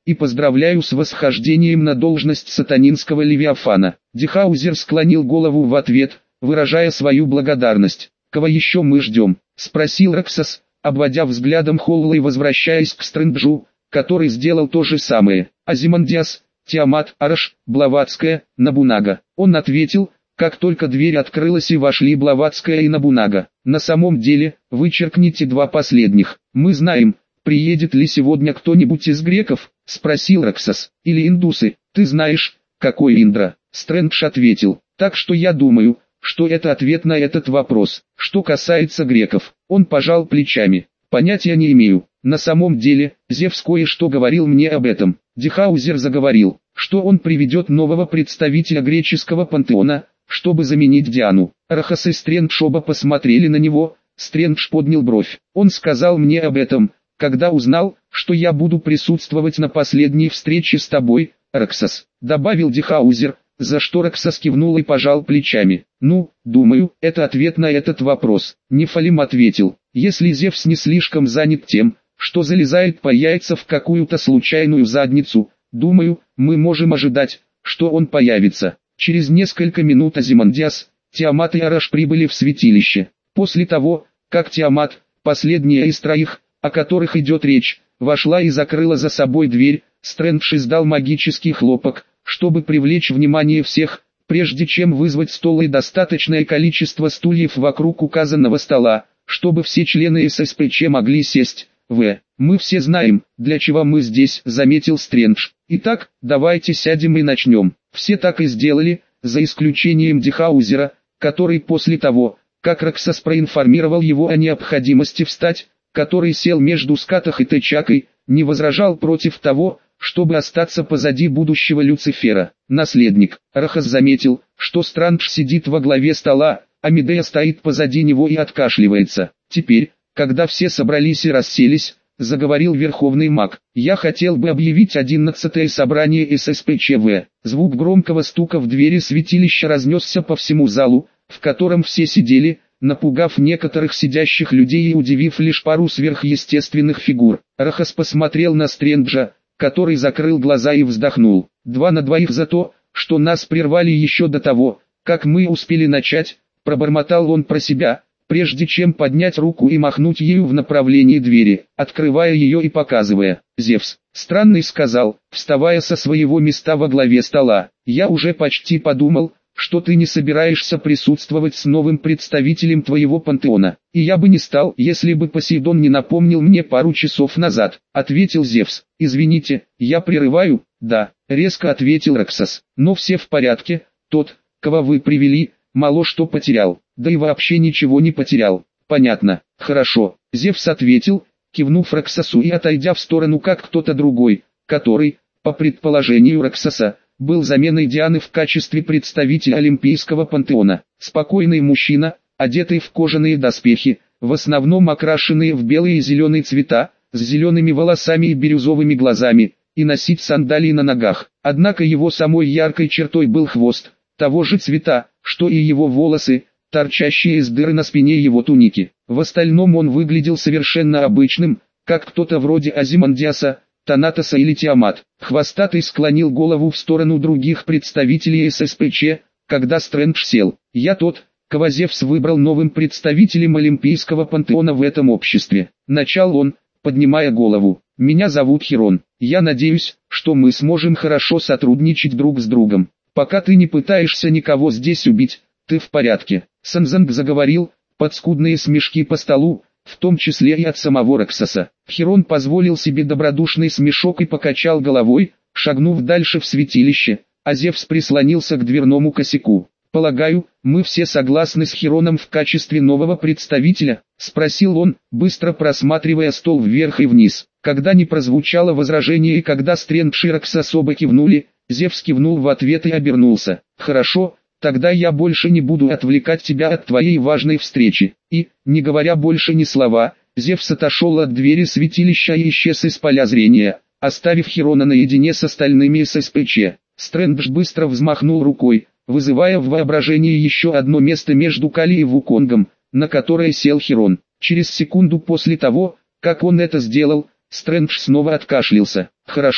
и поздравляю с восхождением на должность сатанинского левиафана». Дихаузер склонил голову в ответ, выражая свою благодарность. «Кого еще мы ждем?» — спросил Рексос, обводя взглядом холл и возвращаясь к Стрэнджу, который сделал то же самое. «Азимандиас, Тиамат, Араш, Блаватская, Набунага». Он ответил, как только дверь открылась и вошли Блаватская и Набунага. «На самом деле, вычеркните два последних. Мы знаем, приедет ли сегодня кто-нибудь из греков?» — спросил Рексос. «Или индусы? Ты знаешь, какой Индра?» Стрэндж ответил. «Так что я думаю, что это ответ на этот вопрос. Что касается греков». Он пожал плечами. «Понятия не имею. На самом деле, Зевс кое-что говорил мне об этом». Дихаузер заговорил, что он приведет нового представителя греческого пантеона, чтобы заменить Диану. Рахас и Стрэндж оба посмотрели на него. Стрэндж поднял бровь. «Он сказал мне об этом, когда узнал, что я буду присутствовать на последней встрече с тобой, Рексос», — добавил Дихаузер, за что Рексос кивнул и пожал плечами. «Ну, думаю, это ответ на этот вопрос», — Нефалим ответил. «Если Зевс не слишком занят тем, что залезает по яйца в какую-то случайную задницу, думаю, мы можем ожидать, что он появится». Через несколько минут Азимандиас, Тиамат и Араш прибыли в святилище. После того, как Тиамат, последняя из троих, о которых идет речь, вошла и закрыла за собой дверь, Стрэндж издал магический хлопок, чтобы привлечь внимание всех, прежде чем вызвать стол и достаточное количество стульев вокруг указанного стола, чтобы все члены ССПЧ могли сесть. «Мы все знаем, для чего мы здесь», — заметил Стрэндж. «Итак, давайте сядем и начнем». Все так и сделали, за исключением Дихаузера, который после того, как Рексос проинформировал его о необходимости встать, который сел между Скатах и Течакой, не возражал против того, чтобы остаться позади будущего Люцифера. Наследник. Рахас заметил, что Стрэндж сидит во главе стола, а Медея стоит позади него и откашливается. Теперь, когда все собрались и расселись, заговорил Верховный Маг. «Я хотел бы объявить 11-е собрание ССПЧВ». Звук громкого стука в двери святилища разнесся по всему залу, в котором все сидели, напугав некоторых сидящих людей и удивив лишь пару сверхъестественных фигур. Рахас посмотрел на Стрэнджа, который закрыл глаза и вздохнул. 2 на 2 за то, что нас прервали еще до того, как мы успели начать, пробормотал он про себя, прежде чем поднять руку и махнуть ею в направлении двери, открывая ее и показывая. «Зевс, странный», — сказал, вставая со своего места во главе стола. «Я уже почти подумал, что ты не собираешься присутствовать с новым представителем твоего пантеона. И я бы не стал, если бы Посейдон не напомнил мне пару часов назад», — ответил Зевс. «Извините, я прерываю?» «Да», — резко ответил Рексос. «Но все в порядке, тот, кого вы привели, мало что потерял, да и вообще ничего не потерял». «Понятно, хорошо», — Зевс ответил, кивнув Рексосу и отойдя в сторону как кто-то другой, который, по предположению Рексоса, был заменой Дианы в качестве представителя Олимпийского пантеона. Спокойный мужчина, одетый в кожаные доспехи, в основном окрашенные в белый и зеленый цвета, с зелеными волосами и бирюзовыми глазами, и носить сандалии на ногах. Однако его самой яркой чертой был хвост, того же цвета, что и его волосы, торчащие из дыры на спине его туники. В остальном он выглядел совершенно обычным, как кто-то вроде Азимандиаса, Танатоса или Тиамат. Хвостатый склонил голову в сторону других представителей ССПЧ, когда Стрэндж сел. «Я тот, кого Зевс выбрал новым представителем Олимпийского пантеона в этом обществе», — начал он, поднимая голову. «Меня зовут Хирон. Я надеюсь, что мы сможем хорошо сотрудничать друг с другом. Пока ты не пытаешься никого здесь убить, ты в порядке». Санзанг заговорил, под скудные смешки по столу, в том числе и от самого Рексоса. Хирон позволил себе добродушный смешок и покачал головой, шагнув дальше в святилище, а Зевс прислонился к дверному косяку. «Полагаю, мы все согласны с Хироном в качестве нового представителя?» — спросил он, быстро просматривая стол вверх и вниз. Когда не прозвучало возражение и когда Стрэндж и Рексос оба кивнули, Зевс кивнул в ответ и обернулся. «Хорошо, тогда я больше не буду отвлекать тебя от твоей важной встречи». И, не говоря больше ни слова, Зевс отошел от двери святилища и исчез из поля зрения, оставив Хирона наедине с остальными ССПЧ. Стрэндж быстро взмахнул рукой, вызывая в воображении еще одно место между Кали и Вуконгом, на которое сел Хирон. Через секунду после того, как он это сделал, Стрэндж снова откашлялся. «Хорошо,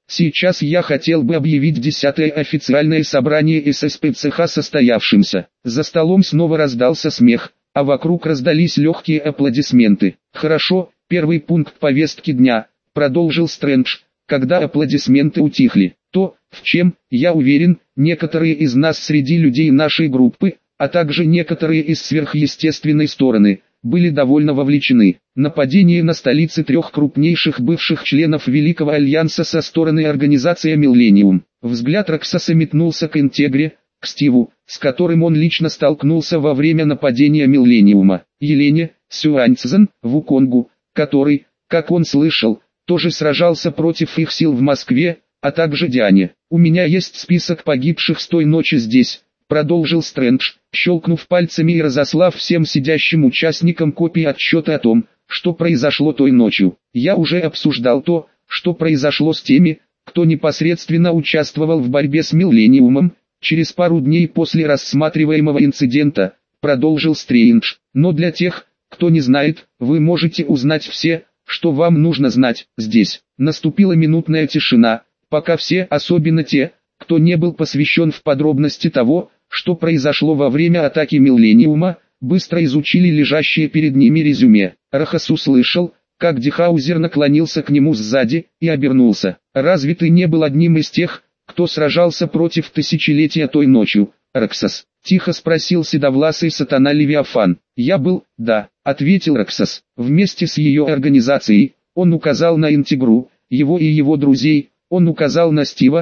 Сейчас я хотел бы объявить 10-е официальное собрание ССПЦХ состоявшимся. За столом снова раздался смех, а вокруг раздались легкие аплодисменты. Хорошо, первый пункт повестки дня, продолжил Стрэндж, когда аплодисменты утихли. То, в чем, я уверен, некоторые из нас среди людей нашей группы, а также некоторые из сверхъестественной стороны, были довольно вовлечены. Нападение на столицы трех крупнейших бывших членов Великого Альянса со стороны организации Миллениум. Взгляд Роксаса метнулся к Интегре, к Стиву, с которым он лично столкнулся во время нападения Миллениума, Елене, Сюаньцзэн, Вуконгу, который, как он слышал, тоже сражался против их сил в Москве, а также Диане. «У меня есть список погибших с той ночи здесь», продолжил Стрэндж, щелкнув пальцами и разослав всем сидящим участникам копии отчета о том, что произошло той ночью. «Я уже обсуждал то, что произошло с теми, кто непосредственно участвовал в борьбе с Миллениумом, через пару дней после рассматриваемого инцидента», продолжил Стрэндж. «Но для тех, кто не знает, вы можете узнать все, что вам нужно знать, здесь». Наступила минутная тишина, пока все, особенно те, кто не был посвящен в подробности того, что произошло во время атаки Миллениума, быстро изучили лежащее перед ними резюме. Рохас услышал, как Дихаузер наклонился к нему сзади и обернулся. «Разве ты не был одним из тех, кто сражался против тысячелетия той ночью, Роксас?» — тихо спросил седовласый сатана Левиафан. «Я был, да», — ответил Роксас. «Вместе с ее организацией», он указал на Интегру, его и его друзей, он указал на Стива,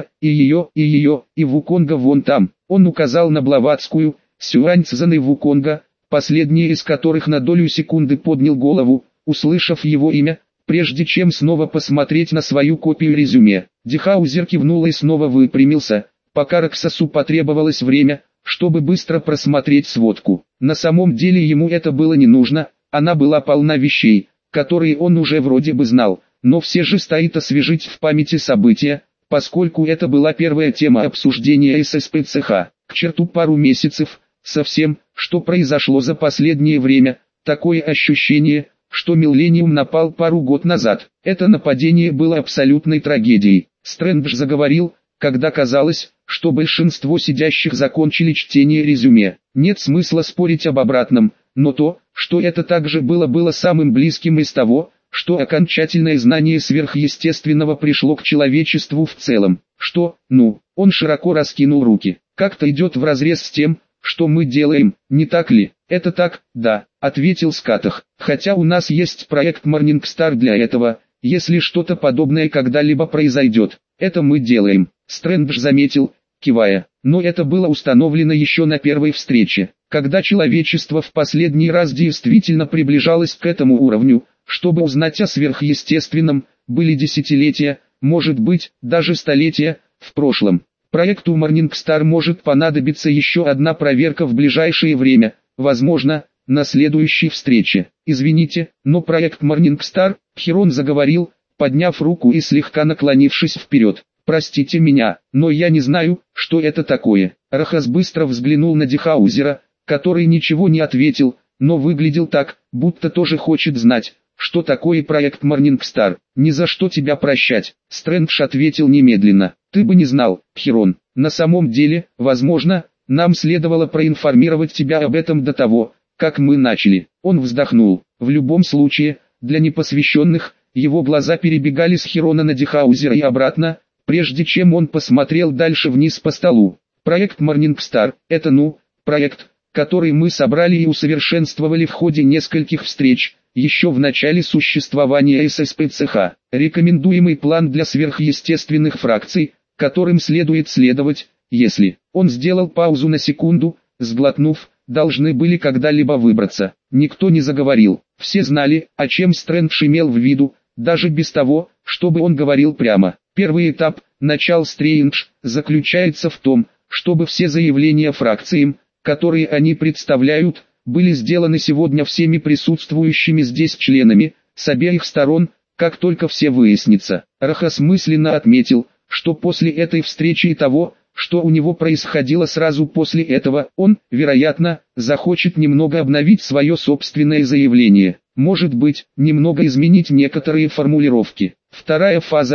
и Вуконга вон там. Он указал на Блаватскую, Сюаньцзэн и Вуконга, последний из которых на долю секунды поднял голову, услышав его имя, прежде чем снова посмотреть на свою копию резюме. Дихаузер кивнул и снова выпрямился, пока Роксасу потребовалось время, чтобы быстро просмотреть сводку. На самом деле ему это было не нужно, она была полна вещей, которые он уже вроде бы знал, но все же стоит освежить в памяти события, поскольку это была первая тема обсуждения ССПЦХ. К черту пару месяцев, совсем, что произошло за последнее время, такое ощущение, что Миллениум напал пару год назад. Это нападение было абсолютной трагедией. Стрэндж заговорил, когда казалось, что большинство сидящих закончили чтение резюме. Нет смысла спорить об обратном, но то, что это также было самым близким из того, что окончательное знание сверхъестественного пришло к человечеству в целом. Что, он широко раскинул руки. Как-то идет вразрез с тем, что мы делаем, не так ли? Это так, да, ответил Скатах. Хотя у нас есть проект Morningstar для этого, если что-то подобное когда-либо произойдет. Это мы делаем, Стрэндж заметил, кивая. Но это было установлено еще на первой встрече, когда человечество в последний раз действительно приближалось к этому уровню. Чтобы узнать о сверхъестественном, были десятилетия, может быть, даже столетия, в прошлом. Проекту Morningstar может понадобиться еще одна проверка в ближайшее время, возможно, на следующей встрече. Извините, но проект Morningstar, Хирон заговорил, подняв руку и слегка наклонившись вперед. Простите меня, но я не знаю, что это такое. Рохас быстро взглянул на Дихаузера, который ничего не ответил, но выглядел так, будто тоже хочет знать, что такое проект Morningstar. «Ни за что тебя прощать», — Стрэндж ответил немедленно. «Ты бы не знал, Хирон. На самом деле, возможно, нам следовало проинформировать тебя об этом до того, как мы начали». Он вздохнул. В любом случае, для непосвященных, его глаза перебегали с Хирона на Дихаузера и обратно, прежде чем он посмотрел дальше вниз по столу. Проект Morningstar — это проект, который мы собрали и усовершенствовали в ходе нескольких встреч, еще в начале существования ССПЦХ. Рекомендуемый план для сверхъестественных фракций, которым следует следовать, если. Он сделал паузу на секунду, сглотнув, должны были когда-либо выбраться. Никто не заговорил. Все знали, о чем Стрэндж имел в виду, даже без того, чтобы он говорил прямо. Первый этап, начал Стрэндж, заключается в том, чтобы все заявления фракциям, которые они представляют, были сделаны сегодня всеми присутствующими здесь членами, с обеих сторон, как только все выяснится. Рохас мысленно отметил, что после этой встречи и того, что у него происходило сразу после этого, он, вероятно, захочет немного обновить свое собственное заявление. Может быть, немного изменить некоторые формулировки. Вторая фаза,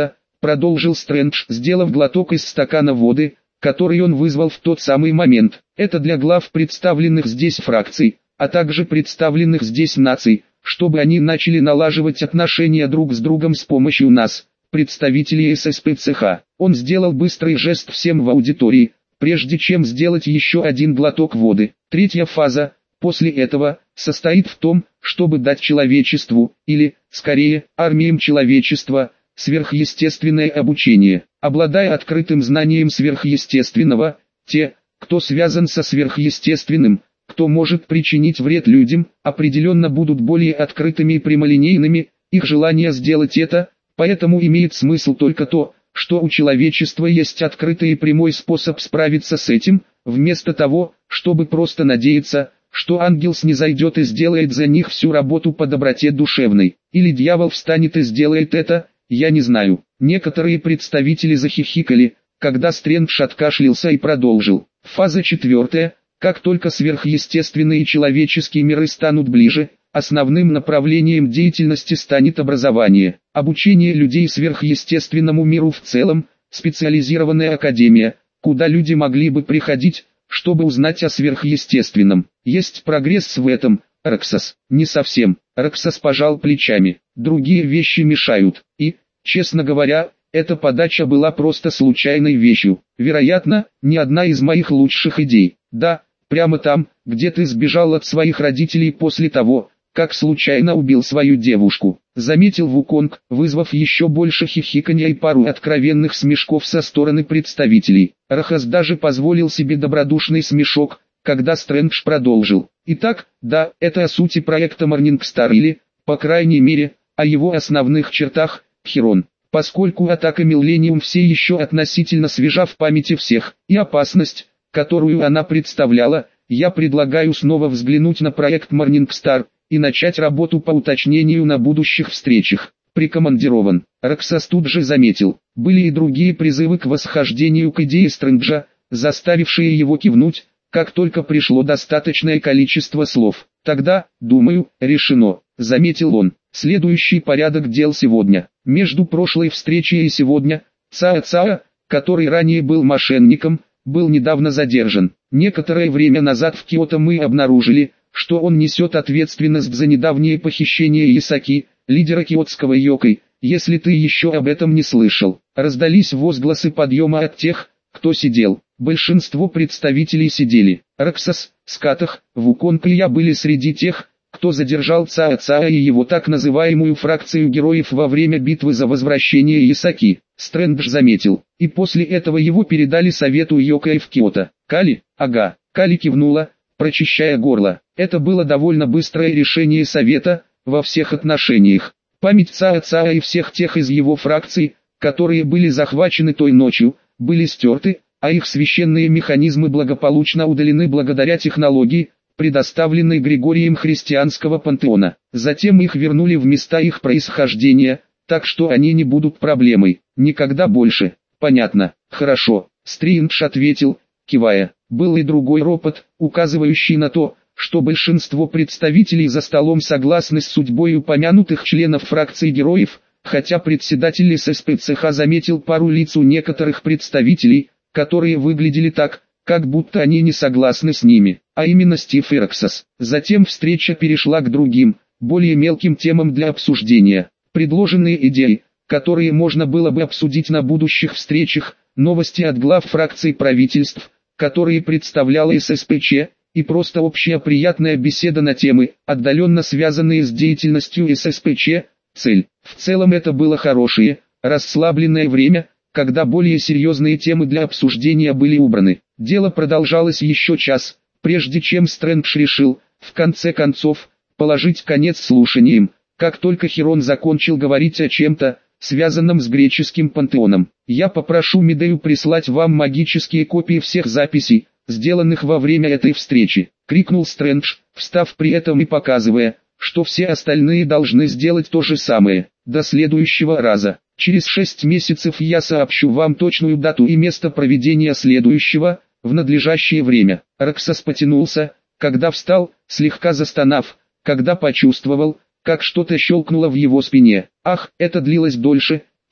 продолжил Стрэндж, сделав глоток из стакана воды, который он вызвал в тот самый момент. Это для глав представленных здесь фракций, а также представленных здесь наций, чтобы они начали налаживать отношения друг с другом с помощью нас, представителей ССПЦХ. Он сделал быстрый жест всем в аудитории, прежде чем сделать еще один глоток воды. Третья фаза, после этого, состоит в том, чтобы дать человечеству, или, скорее, армиям человечества, сверхъестественное обучение. Обладая открытым знанием сверхъестественного, те, кто связан со сверхъестественным, кто может причинить вред людям, определенно будут более открытыми и прямолинейными, их желание сделать это, поэтому имеет смысл только то, что у человечества есть открытый и прямой способ справиться с этим, вместо того, чтобы просто надеяться, что ангел снизойдет и сделает за них всю работу по доброте душевной, или дьявол встанет и сделает это, я не знаю. Некоторые представители захихикали, когда Стрэндж откашлялся и продолжил. Фаза 4. Как только сверхъестественные и человеческие миры станут ближе, основным направлением деятельности станет образование, обучение людей сверхъестественному миру в целом, специализированная академия, куда люди могли бы приходить, чтобы узнать о сверхъестественном. Есть прогресс в этом, Роксас? Не совсем. Роксас пожал плечами. Другие вещи мешают. И, честно говоря, эта подача была просто случайной вещью. Вероятно, не одна из моих лучших идей. Да, прямо там, где ты сбежал от своих родителей после того, как случайно убил свою девушку, заметил Вуконг, вызвав еще больше хихиканья и пару откровенных смешков со стороны представителей. Рахас даже позволил себе добродушный смешок, когда Стрэндж продолжил. Итак, да, это о сути проекта Morningstar или, по крайней мере, о его основных чертах, Хирон. Поскольку атака Миллениум все еще относительно свежа в памяти всех, и опасность, которую она представляла, я предлагаю снова взглянуть на проект Morningstar и начать работу по уточнению на будущих встречах. Прикомандирован. Роксас тут же заметил. Были и другие призывы к восхождению к идее Стрэнджа, заставившие его кивнуть, как только пришло достаточное количество слов. Тогда, думаю, решено, заметил он. Следующий порядок дел сегодня. Между прошлой встречей и сегодня, Цаа, который ранее был мошенником, был недавно задержан. Некоторое время назад в Киото мы обнаружили, что он несет ответственность за недавнее похищение Исаки, лидера киотского Йокой. Если ты еще об этом не слышал. Раздались возгласы подъема от тех, кто сидел. Большинство представителей сидели. Роксас, Скатах, Вуконг и я были среди тех, кто задержал Цаа и его так называемую фракцию героев во время битвы за возвращение Исаки. Стрэндж заметил. И после этого его передали совету Йокой в Киото. Кали? Ага. Кали кивнула, прочищая горло. Это было довольно быстрое решение совета, во всех отношениях. Память Цаа и всех тех из его фракций, которые были захвачены той ночью, были стерты, а их священные механизмы благополучно удалены благодаря технологии, предоставленной Григорием христианского пантеона. Затем их вернули в места их происхождения, так что они не будут проблемой. Никогда больше. Понятно. Хорошо. Стрэндж ответил, кивая. Был и другой ропот, указывающий на то, что большинство представителей за столом согласны с судьбой упомянутых членов фракции героев, хотя председатель ССПЦХ заметил пару лиц у некоторых представителей, которые выглядели так, как будто они не согласны с ними, а именно Стив и Роксас. Затем встреча перешла к другим, более мелким темам для обсуждения. Предложенные идеи, которые можно было бы обсудить на будущих встречах, новости от глав фракций правительств, которые представляла ССПЧ, и просто общая приятная беседа на темы, отдаленно связанные с деятельностью ССПЧ, цель. В целом это было хорошее, расслабленное время, когда более серьезные темы для обсуждения были убраны. Дело продолжалось еще час, прежде чем Стрэндж решил, в конце концов, положить конец слушаниям, как только Хирон закончил говорить о чем-то, связанном с греческим пантеоном. Я попрошу Медею прислать вам магические копии всех записей, сделанных во время этой встречи, крикнул Стрэндж, встав при этом и показывая, что все остальные должны сделать то же самое. До следующего раза. Через 6 месяцев я сообщу вам точную дату и место проведения следующего, в надлежащее время. Роксас потянулся, когда встал, слегка застонав, когда почувствовал, как что-то щелкнуло в его спине. Ах, это длилось дольше,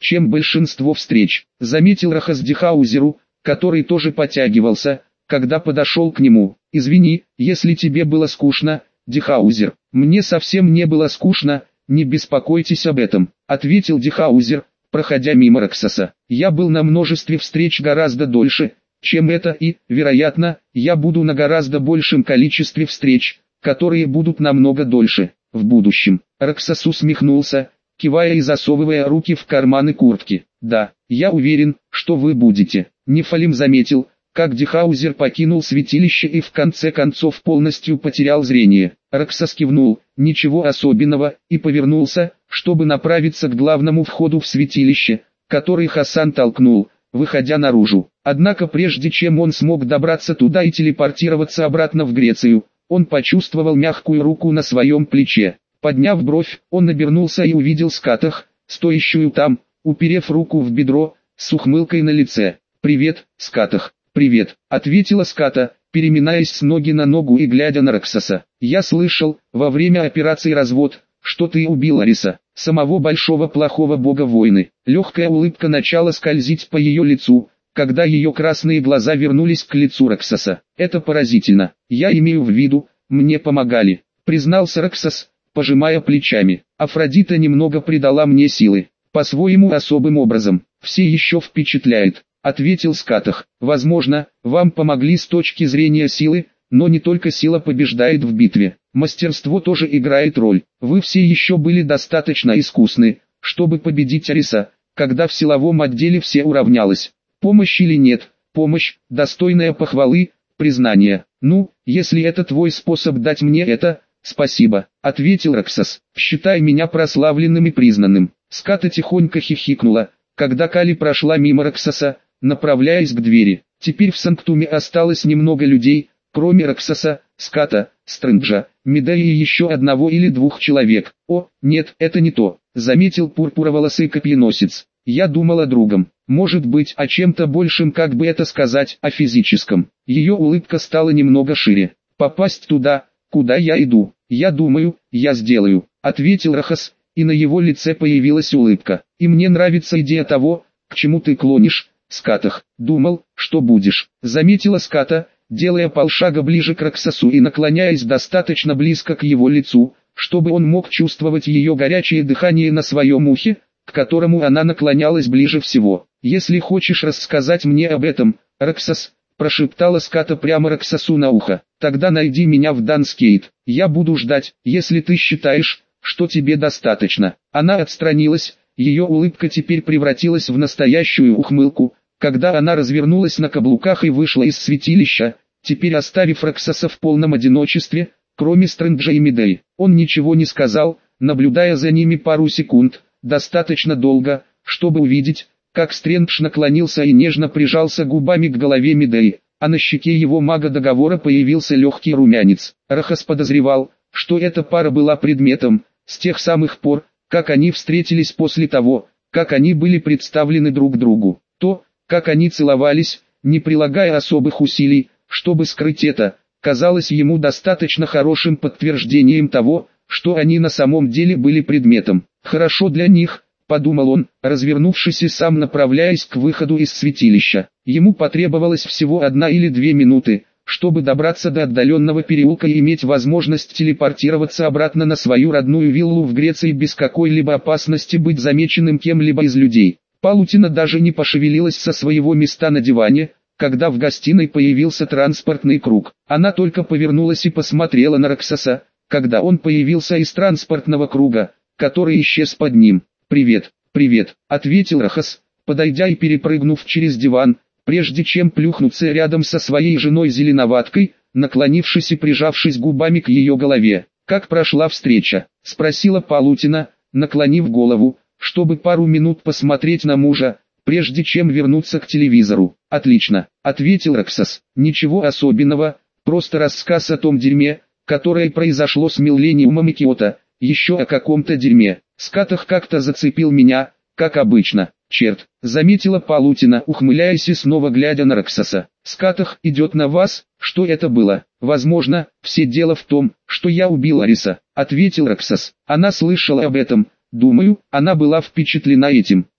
чем большинство встреч, заметил Рахас Дихаузеру, который тоже подтягивался, когда подошел к нему. Извини, если тебе было скучно, Дихаузер. Мне совсем не было скучно, не беспокойтесь об этом, ответил Дихаузер, проходя мимо Раксаса. Я был на множестве встреч гораздо дольше, чем это, и, вероятно, я буду на гораздо большем количестве встреч, которые будут намного дольше, в будущем. Раксас усмехнулся, кивая и засовывая руки в карманы куртки. Да, я уверен, что вы будете. Нефалим заметил, как Дихаузер покинул святилище и в конце концов полностью потерял зрение. Раксас кивнул, ничего особенного, и повернулся, чтобы направиться к главному входу в святилище, который Хасан толкнул, выходя наружу. Однако прежде чем он смог добраться туда и телепортироваться обратно в Грецию, он почувствовал мягкую руку на своем плече. Подняв бровь, он обернулся и увидел Скатах, стоящую там, уперев руку в бедро, с ухмылкой на лице. «Привет, Скатах». «Привет», — ответила Ската, переминаясь с ноги на ногу и глядя на Раксаса. «Я слышал, во время операции «Развод», что ты убил Ариса, самого большого плохого бога войны». Легкая улыбка начала скользить по ее лицу, когда ее красные глаза вернулись к лицу Раксаса. «Это поразительно. Я имею в виду, мне помогали», — признался Раксас, пожимая плечами. «Афродита немного придала мне силы, по-своему особым образом. Все еще впечатляет», — ответил Скатах. «Возможно, вам помогли с точки зрения силы, но не только сила побеждает в битве. Мастерство тоже играет роль. Вы все еще были достаточно искусны, чтобы победить Ариса, когда в силовом отделе все уравнялось. Помощь или нет, помощь, достойная похвалы, признания. Ну, если это твой способ дать мне это, спасибо», — ответил Раксас. «Считай меня прославленным и признанным». Ската тихонько хихикнула, когда Кали прошла мимо Раксаса, направляясь к двери. Теперь в Санктуме осталось немного людей, кроме Раксаса, Ската, Стрэнджа, Медеи и еще одного или двух человек. «О, нет, это не то», — заметил пурпуроволосый копьеносец. «Я думал о другом, может быть, о чем-то большем, как бы это сказать, о физическом». Ее улыбка стала немного шире. «Попасть туда, куда я иду, я думаю, я сделаю», — ответил Рахас, и на его лице появилась улыбка. «И мне нравится идея того, к чему ты клонишь, Скатах. Думал, что будешь», — заметила Ската, делая полшага ближе к Раксасу и наклоняясь достаточно близко к его лицу, чтобы он мог чувствовать ее горячее дыхание на своем ухе, к которому она наклонялась ближе всего. «Если хочешь рассказать мне об этом, Раксас», — прошептала Ската прямо Раксасу на ухо, — «тогда найди меня в Данскейт. Я буду ждать, если ты считаешь, что тебе достаточно». Она отстранилась, ее улыбка теперь превратилась в настоящую ухмылку, когда она развернулась на каблуках и вышла из святилища, теперь оставив Раксаса в полном одиночестве, кроме Стрэнджа и Медеи. Он ничего не сказал, наблюдая за ними пару секунд, достаточно долго, чтобы увидеть, как Стрэндж наклонился и нежно прижался губами к голове Медеи, а на щеке его мага договора появился легкий румянец. Рахас подозревал, что эта пара была предметом, с тех самых пор, как они встретились после того, как они были представлены друг другу. То, как они целовались, не прилагая особых усилий, чтобы скрыть это, казалось ему достаточно хорошим подтверждением того, что они на самом деле были предметом. «Хорошо для них», — подумал он, развернувшись и сам направляясь к выходу из святилища. Ему потребовалось всего 1 или 2 минуты, чтобы добраться до отдаленного переулка и иметь возможность телепортироваться обратно на свою родную виллу в Греции без какой-либо опасности быть замеченным кем-либо из людей. Палутина даже не пошевелилась со своего места на диване, когда в гостиной появился транспортный круг. Она только повернулась и посмотрела на Раксаса, когда он появился из транспортного круга, который исчез под ним. «Привет, привет», — ответил Рахас, подойдя и перепрыгнув через диван, прежде чем плюхнуться рядом со своей женой Зеленоваткой, наклонившись и прижавшись губами к ее голове. «Как прошла встреча?» — спросила Палутина, наклонив голову, чтобы пару минут посмотреть на мужа, прежде чем вернуться к телевизору. «Отлично», — ответил Раксас. «Ничего особенного, просто рассказ о том дерьме, которое произошло с Миллениумом и Киото, еще о каком-то дерьме. Скатах как-то зацепил меня, как обычно». «Черт», — заметила Палутина, ухмыляясь и снова глядя на Раксаса. «Скатах идет на вас, что это было?» «Возможно, все дело в том, что я убил Ариса», — ответил Раксас. «Она слышала об этом. Думаю, она была впечатлена этим».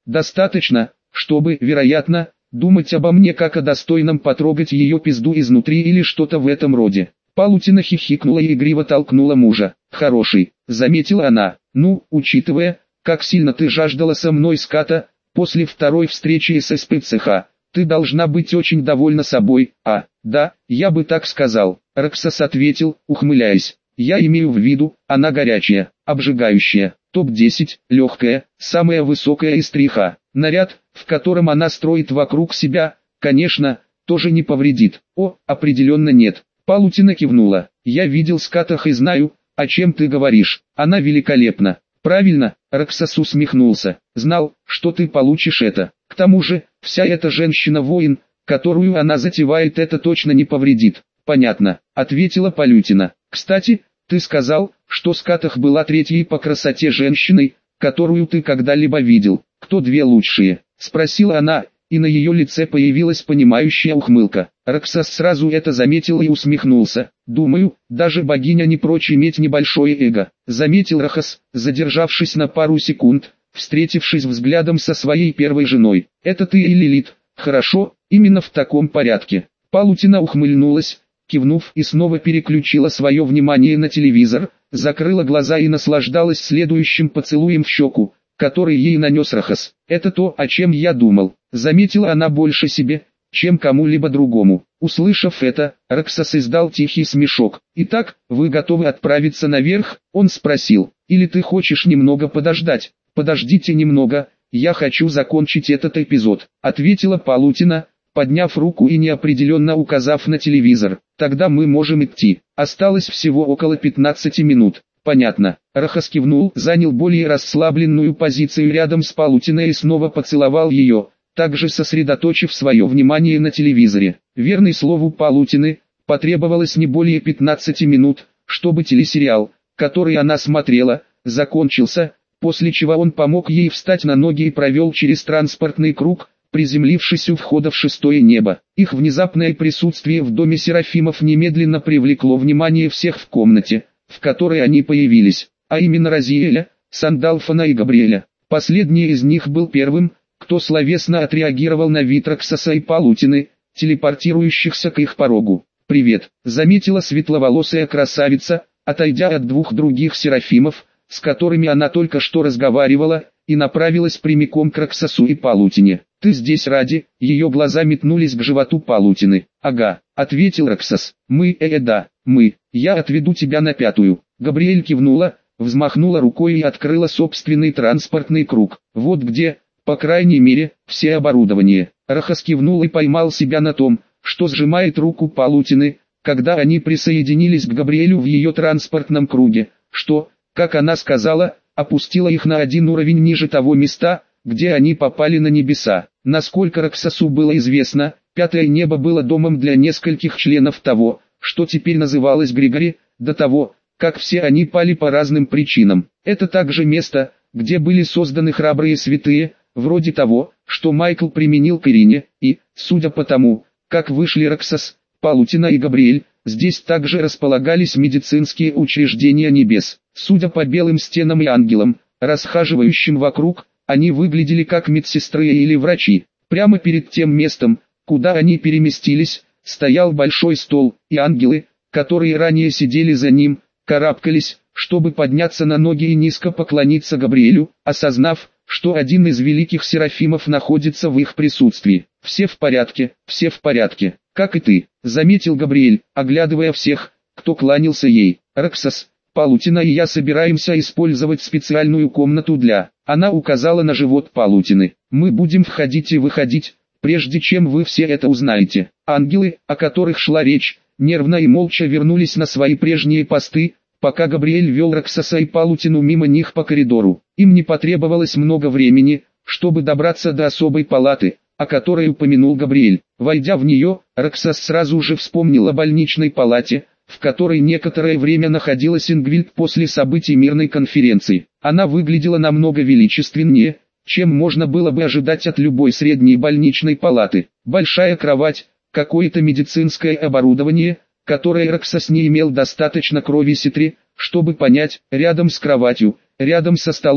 Достаточно, чтобы, вероятно, думать обо мне как о достойном потрогать ее пизду изнутри или что-то в этом роде. Палутина хихикнула и игриво толкнула мужа. «Хороший», — заметила она, — «ну, учитывая, как сильно ты жаждала со мной ската, после второй встречи с СПЦХ, ты должна быть очень довольна собой». «А, да, я бы так сказал», — Роксас ответил, ухмыляясь. «Я имею в виду, она горячая, обжигающая, топ-10, легкая, самая высокая из стриха. Наряд, в котором она строит вокруг себя, конечно, тоже не повредит». «О, определенно нет». Палутина кивнула. «Я видел скатах и знаю, о чем ты говоришь. Она великолепна». «Правильно», — Роксас усмехнулся. «Знал, что ты получишь это. К тому же, вся эта женщина-воин, которую она затевает, это точно не повредит». «Понятно», — ответила Палютина. «Кстати, ты сказал, что скатах была третьей по красоте женщиной, которую ты когда-либо видел. Кто две лучшие?» — спросила она, и на ее лице появилась понимающая ухмылка. Роксас сразу это заметил и усмехнулся. «Думаю, даже богиня не прочь иметь небольшое эго», — заметил Рохас, задержавшись на пару секунд, встретившись взглядом со своей первой женой. «Это ты и Лилит?» «Хорошо, именно в таком порядке». Палутина ухмыльнулась, кивнув и снова переключила свое внимание на телевизор, закрыла глаза и наслаждалась следующим поцелуем в щеку, который ей нанес Рохас. «Это то, о чем я думал», — заметила она больше себе, чем кому-либо другому. Услышав это, Роксас издал тихий смешок. «Итак, вы готовы отправиться наверх?» — он спросил. «Или ты хочешь немного подождать?» «Подождите немного, я хочу закончить этот эпизод», — ответила Палутина, подняв руку и неопределенно указав на телевизор. «Тогда мы можем идти. Осталось всего около 15 минут». «Понятно». Рохас кивнул, занял более расслабленную позицию рядом с Палутиной и снова поцеловал ее, также сосредоточив свое внимание на телевизоре. Верный слову Палутины, потребовалось не более 15 минут, чтобы телесериал, который она смотрела, закончился, после чего он помог ей встать на ноги и провел через транспортный круг, приземлившись у входа в шестое небо. Их внезапное присутствие в доме Серафимов немедленно привлекло внимание всех в комнате, в которой они появились, а именно Розиэля, Сандалфона и Габриэля. Последний из них был первым, кто словесно отреагировал на вид Роксаса и Палутины, телепортирующихся к их порогу. «Привет», — заметила светловолосая красавица, отойдя от двух других Серафимов, с которыми она только что разговаривала, и направилась прямиком к Роксасу и Палутине. «Ты здесь ради?» Ее глаза метнулись к животу Палутины. «Ага», — ответил Роксас. Да, мы. Я отведу тебя на пятую». Габриэль кивнула, взмахнула рукой и открыла собственный транспортный круг. «Вот где, по крайней мере, все оборудование». Рохас кивнул и поймал себя на том, что сжимает руку Палутины, когда они присоединились к Габриэлю в ее транспортном круге, что, как она сказала, опустило их на один уровень ниже того места, где они попали на небеса. Насколько Роксасу было известно, пятое небо было домом для нескольких членов того, что теперь называлось Григори, до того, как все они пали по разным причинам. Это также место, где были созданы храбрые святые, вроде того, что Майкл применил к Ирине, и, судя по тому, как вышли Роксас, Палутина и Габриэль, здесь также располагались медицинские учреждения небес. Судя по белым стенам и ангелам, расхаживающим вокруг, они выглядели как медсестры или врачи. Прямо перед тем местом, куда они переместились, стоял большой стол, и ангелы, которые ранее сидели за ним, карабкались, чтобы подняться на ноги и низко поклониться Габриэлю, осознав, что один из великих Серафимов находится в их присутствии. «Все в порядке, как и ты», — заметил Габриэль, оглядывая всех, кто кланялся ей. «Роксас, Палутина и я собираемся использовать специальную комнату для...» Она указала на живот Палутины. «Мы будем входить и выходить, прежде чем вы все это узнаете». Ангелы, о которых шла речь, нервно и молча вернулись на свои прежние посты, пока Габриэль вел Роксаса и Палутину мимо них по коридору. Им не потребовалось много времени, чтобы добраться до особой палаты, о которой упомянул Габриэль. Войдя в нее, Роксас сразу же вспомнил о больничной палате, в которой некоторое время находилась Ингвильд после событий мирной конференции. Она выглядела намного величественнее, чем можно было бы ожидать от любой средней больничной палаты. Большая кровать, какое-то медицинское оборудование, которое Роксас не имел достаточно крови Ситри, чтобы понять, рядом с кроватью, рядом со столом,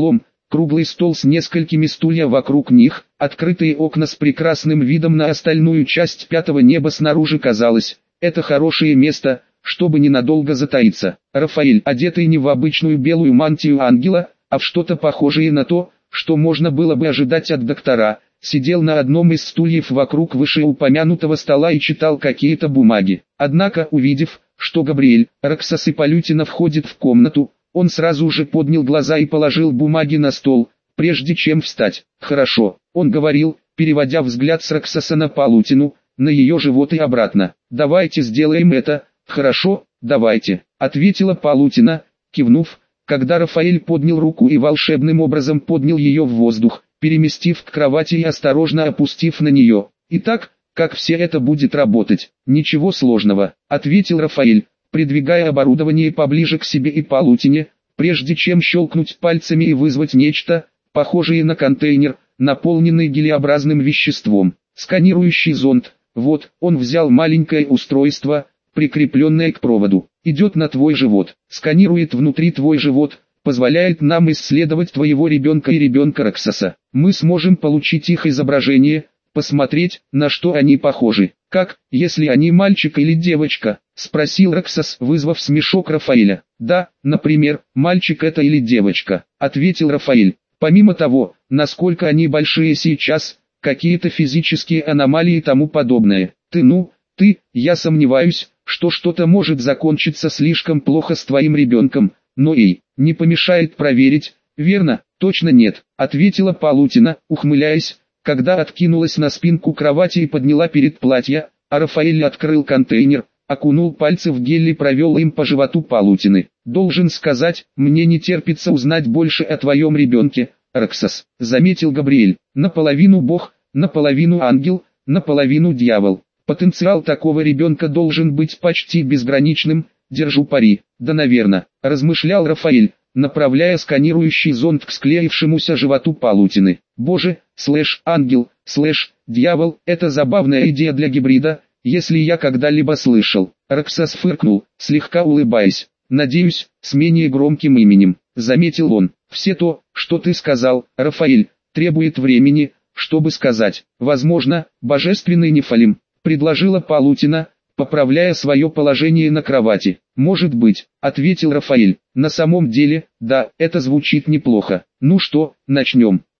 круглый стол с несколькими стулья вокруг них, открытые окна с прекрасным видом на остальную часть пятого неба снаружи. Казалось, это хорошее место, чтобы ненадолго затаиться. Рафаэль, одетый не в обычную белую мантию ангела, а в что-то похожее на то, что можно было бы ожидать от доктора, сидел на одном из стульев вокруг вышеупомянутого стола и читал какие-то бумаги. Однако, увидев, что Габриэль, Роксос и Полютина входит в комнату, он сразу же поднял глаза и положил бумаги на стол, прежде чем встать. «Хорошо», — он говорил, переводя взгляд с Роксоса на Полутину, на ее живот и обратно. «Давайте сделаем это». «Хорошо, давайте», — ответила Полутина, кивнув, когда Рафаэль поднял руку и волшебным образом поднял ее в воздух, переместив к кровати и осторожно опустив на нее. «Итак, как все это будет работать?» «Ничего сложного», — ответил Рафаэль, придвигая оборудование поближе к себе и Полутине, прежде чем щелкнуть пальцами и вызвать нечто, похожее на контейнер, наполненный гелеобразным веществом. Сканирующий зонд. Вот, он взял маленькое устройство, прикрепленное к проводу. Идет на твой живот, сканирует внутри твой живот, позволяет нам исследовать твоего ребенка и ребенка Роксоса. Мы сможем получить их изображение, посмотреть, на что они похожи. «Как, если они мальчик или девочка?» — спросил Роксос, вызвав смешок Рафаэля. «Да, например, мальчик это или девочка», — ответил Рафаэль. «Помимо того, насколько они большие сейчас, какие-то физические аномалии и тому подобное. Я сомневаюсь, что что-то может закончиться слишком плохо с твоим ребенком, но не помешает проверить, верно?» «Точно нет», — ответила Полутина, ухмыляясь, когда откинулась на спинку кровати и подняла перед платье, а Рафаэль открыл контейнер, окунул пальцы в гель и провел им по животу Полутины. «Должен сказать, мне не терпится узнать больше о твоем ребенке, Роксос», — заметил Габриэль. «Наполовину бог, наполовину ангел, наполовину дьявол. Потенциал такого ребенка должен быть почти безграничным, держу пари». «Да, наверное», — размышлял Рафаэль, направляя сканирующий зонд к склеившемуся животу Полутины. «Боже, /ангел, /дьявол, это забавная идея для гибрида, если я когда-либо слышал». Роксос фыркнул, слегка улыбаясь. «Надеюсь, с менее громким именем», — заметил он. «Все то, что ты сказал, Рафаэль, требует времени, чтобы сказать. Возможно, божественный Нефалим», — предложила Полутина, поправляя свое положение на кровати. «Может быть», — ответил Рафаэль. «На самом деле, да, это звучит неплохо. Ну что, начнем?»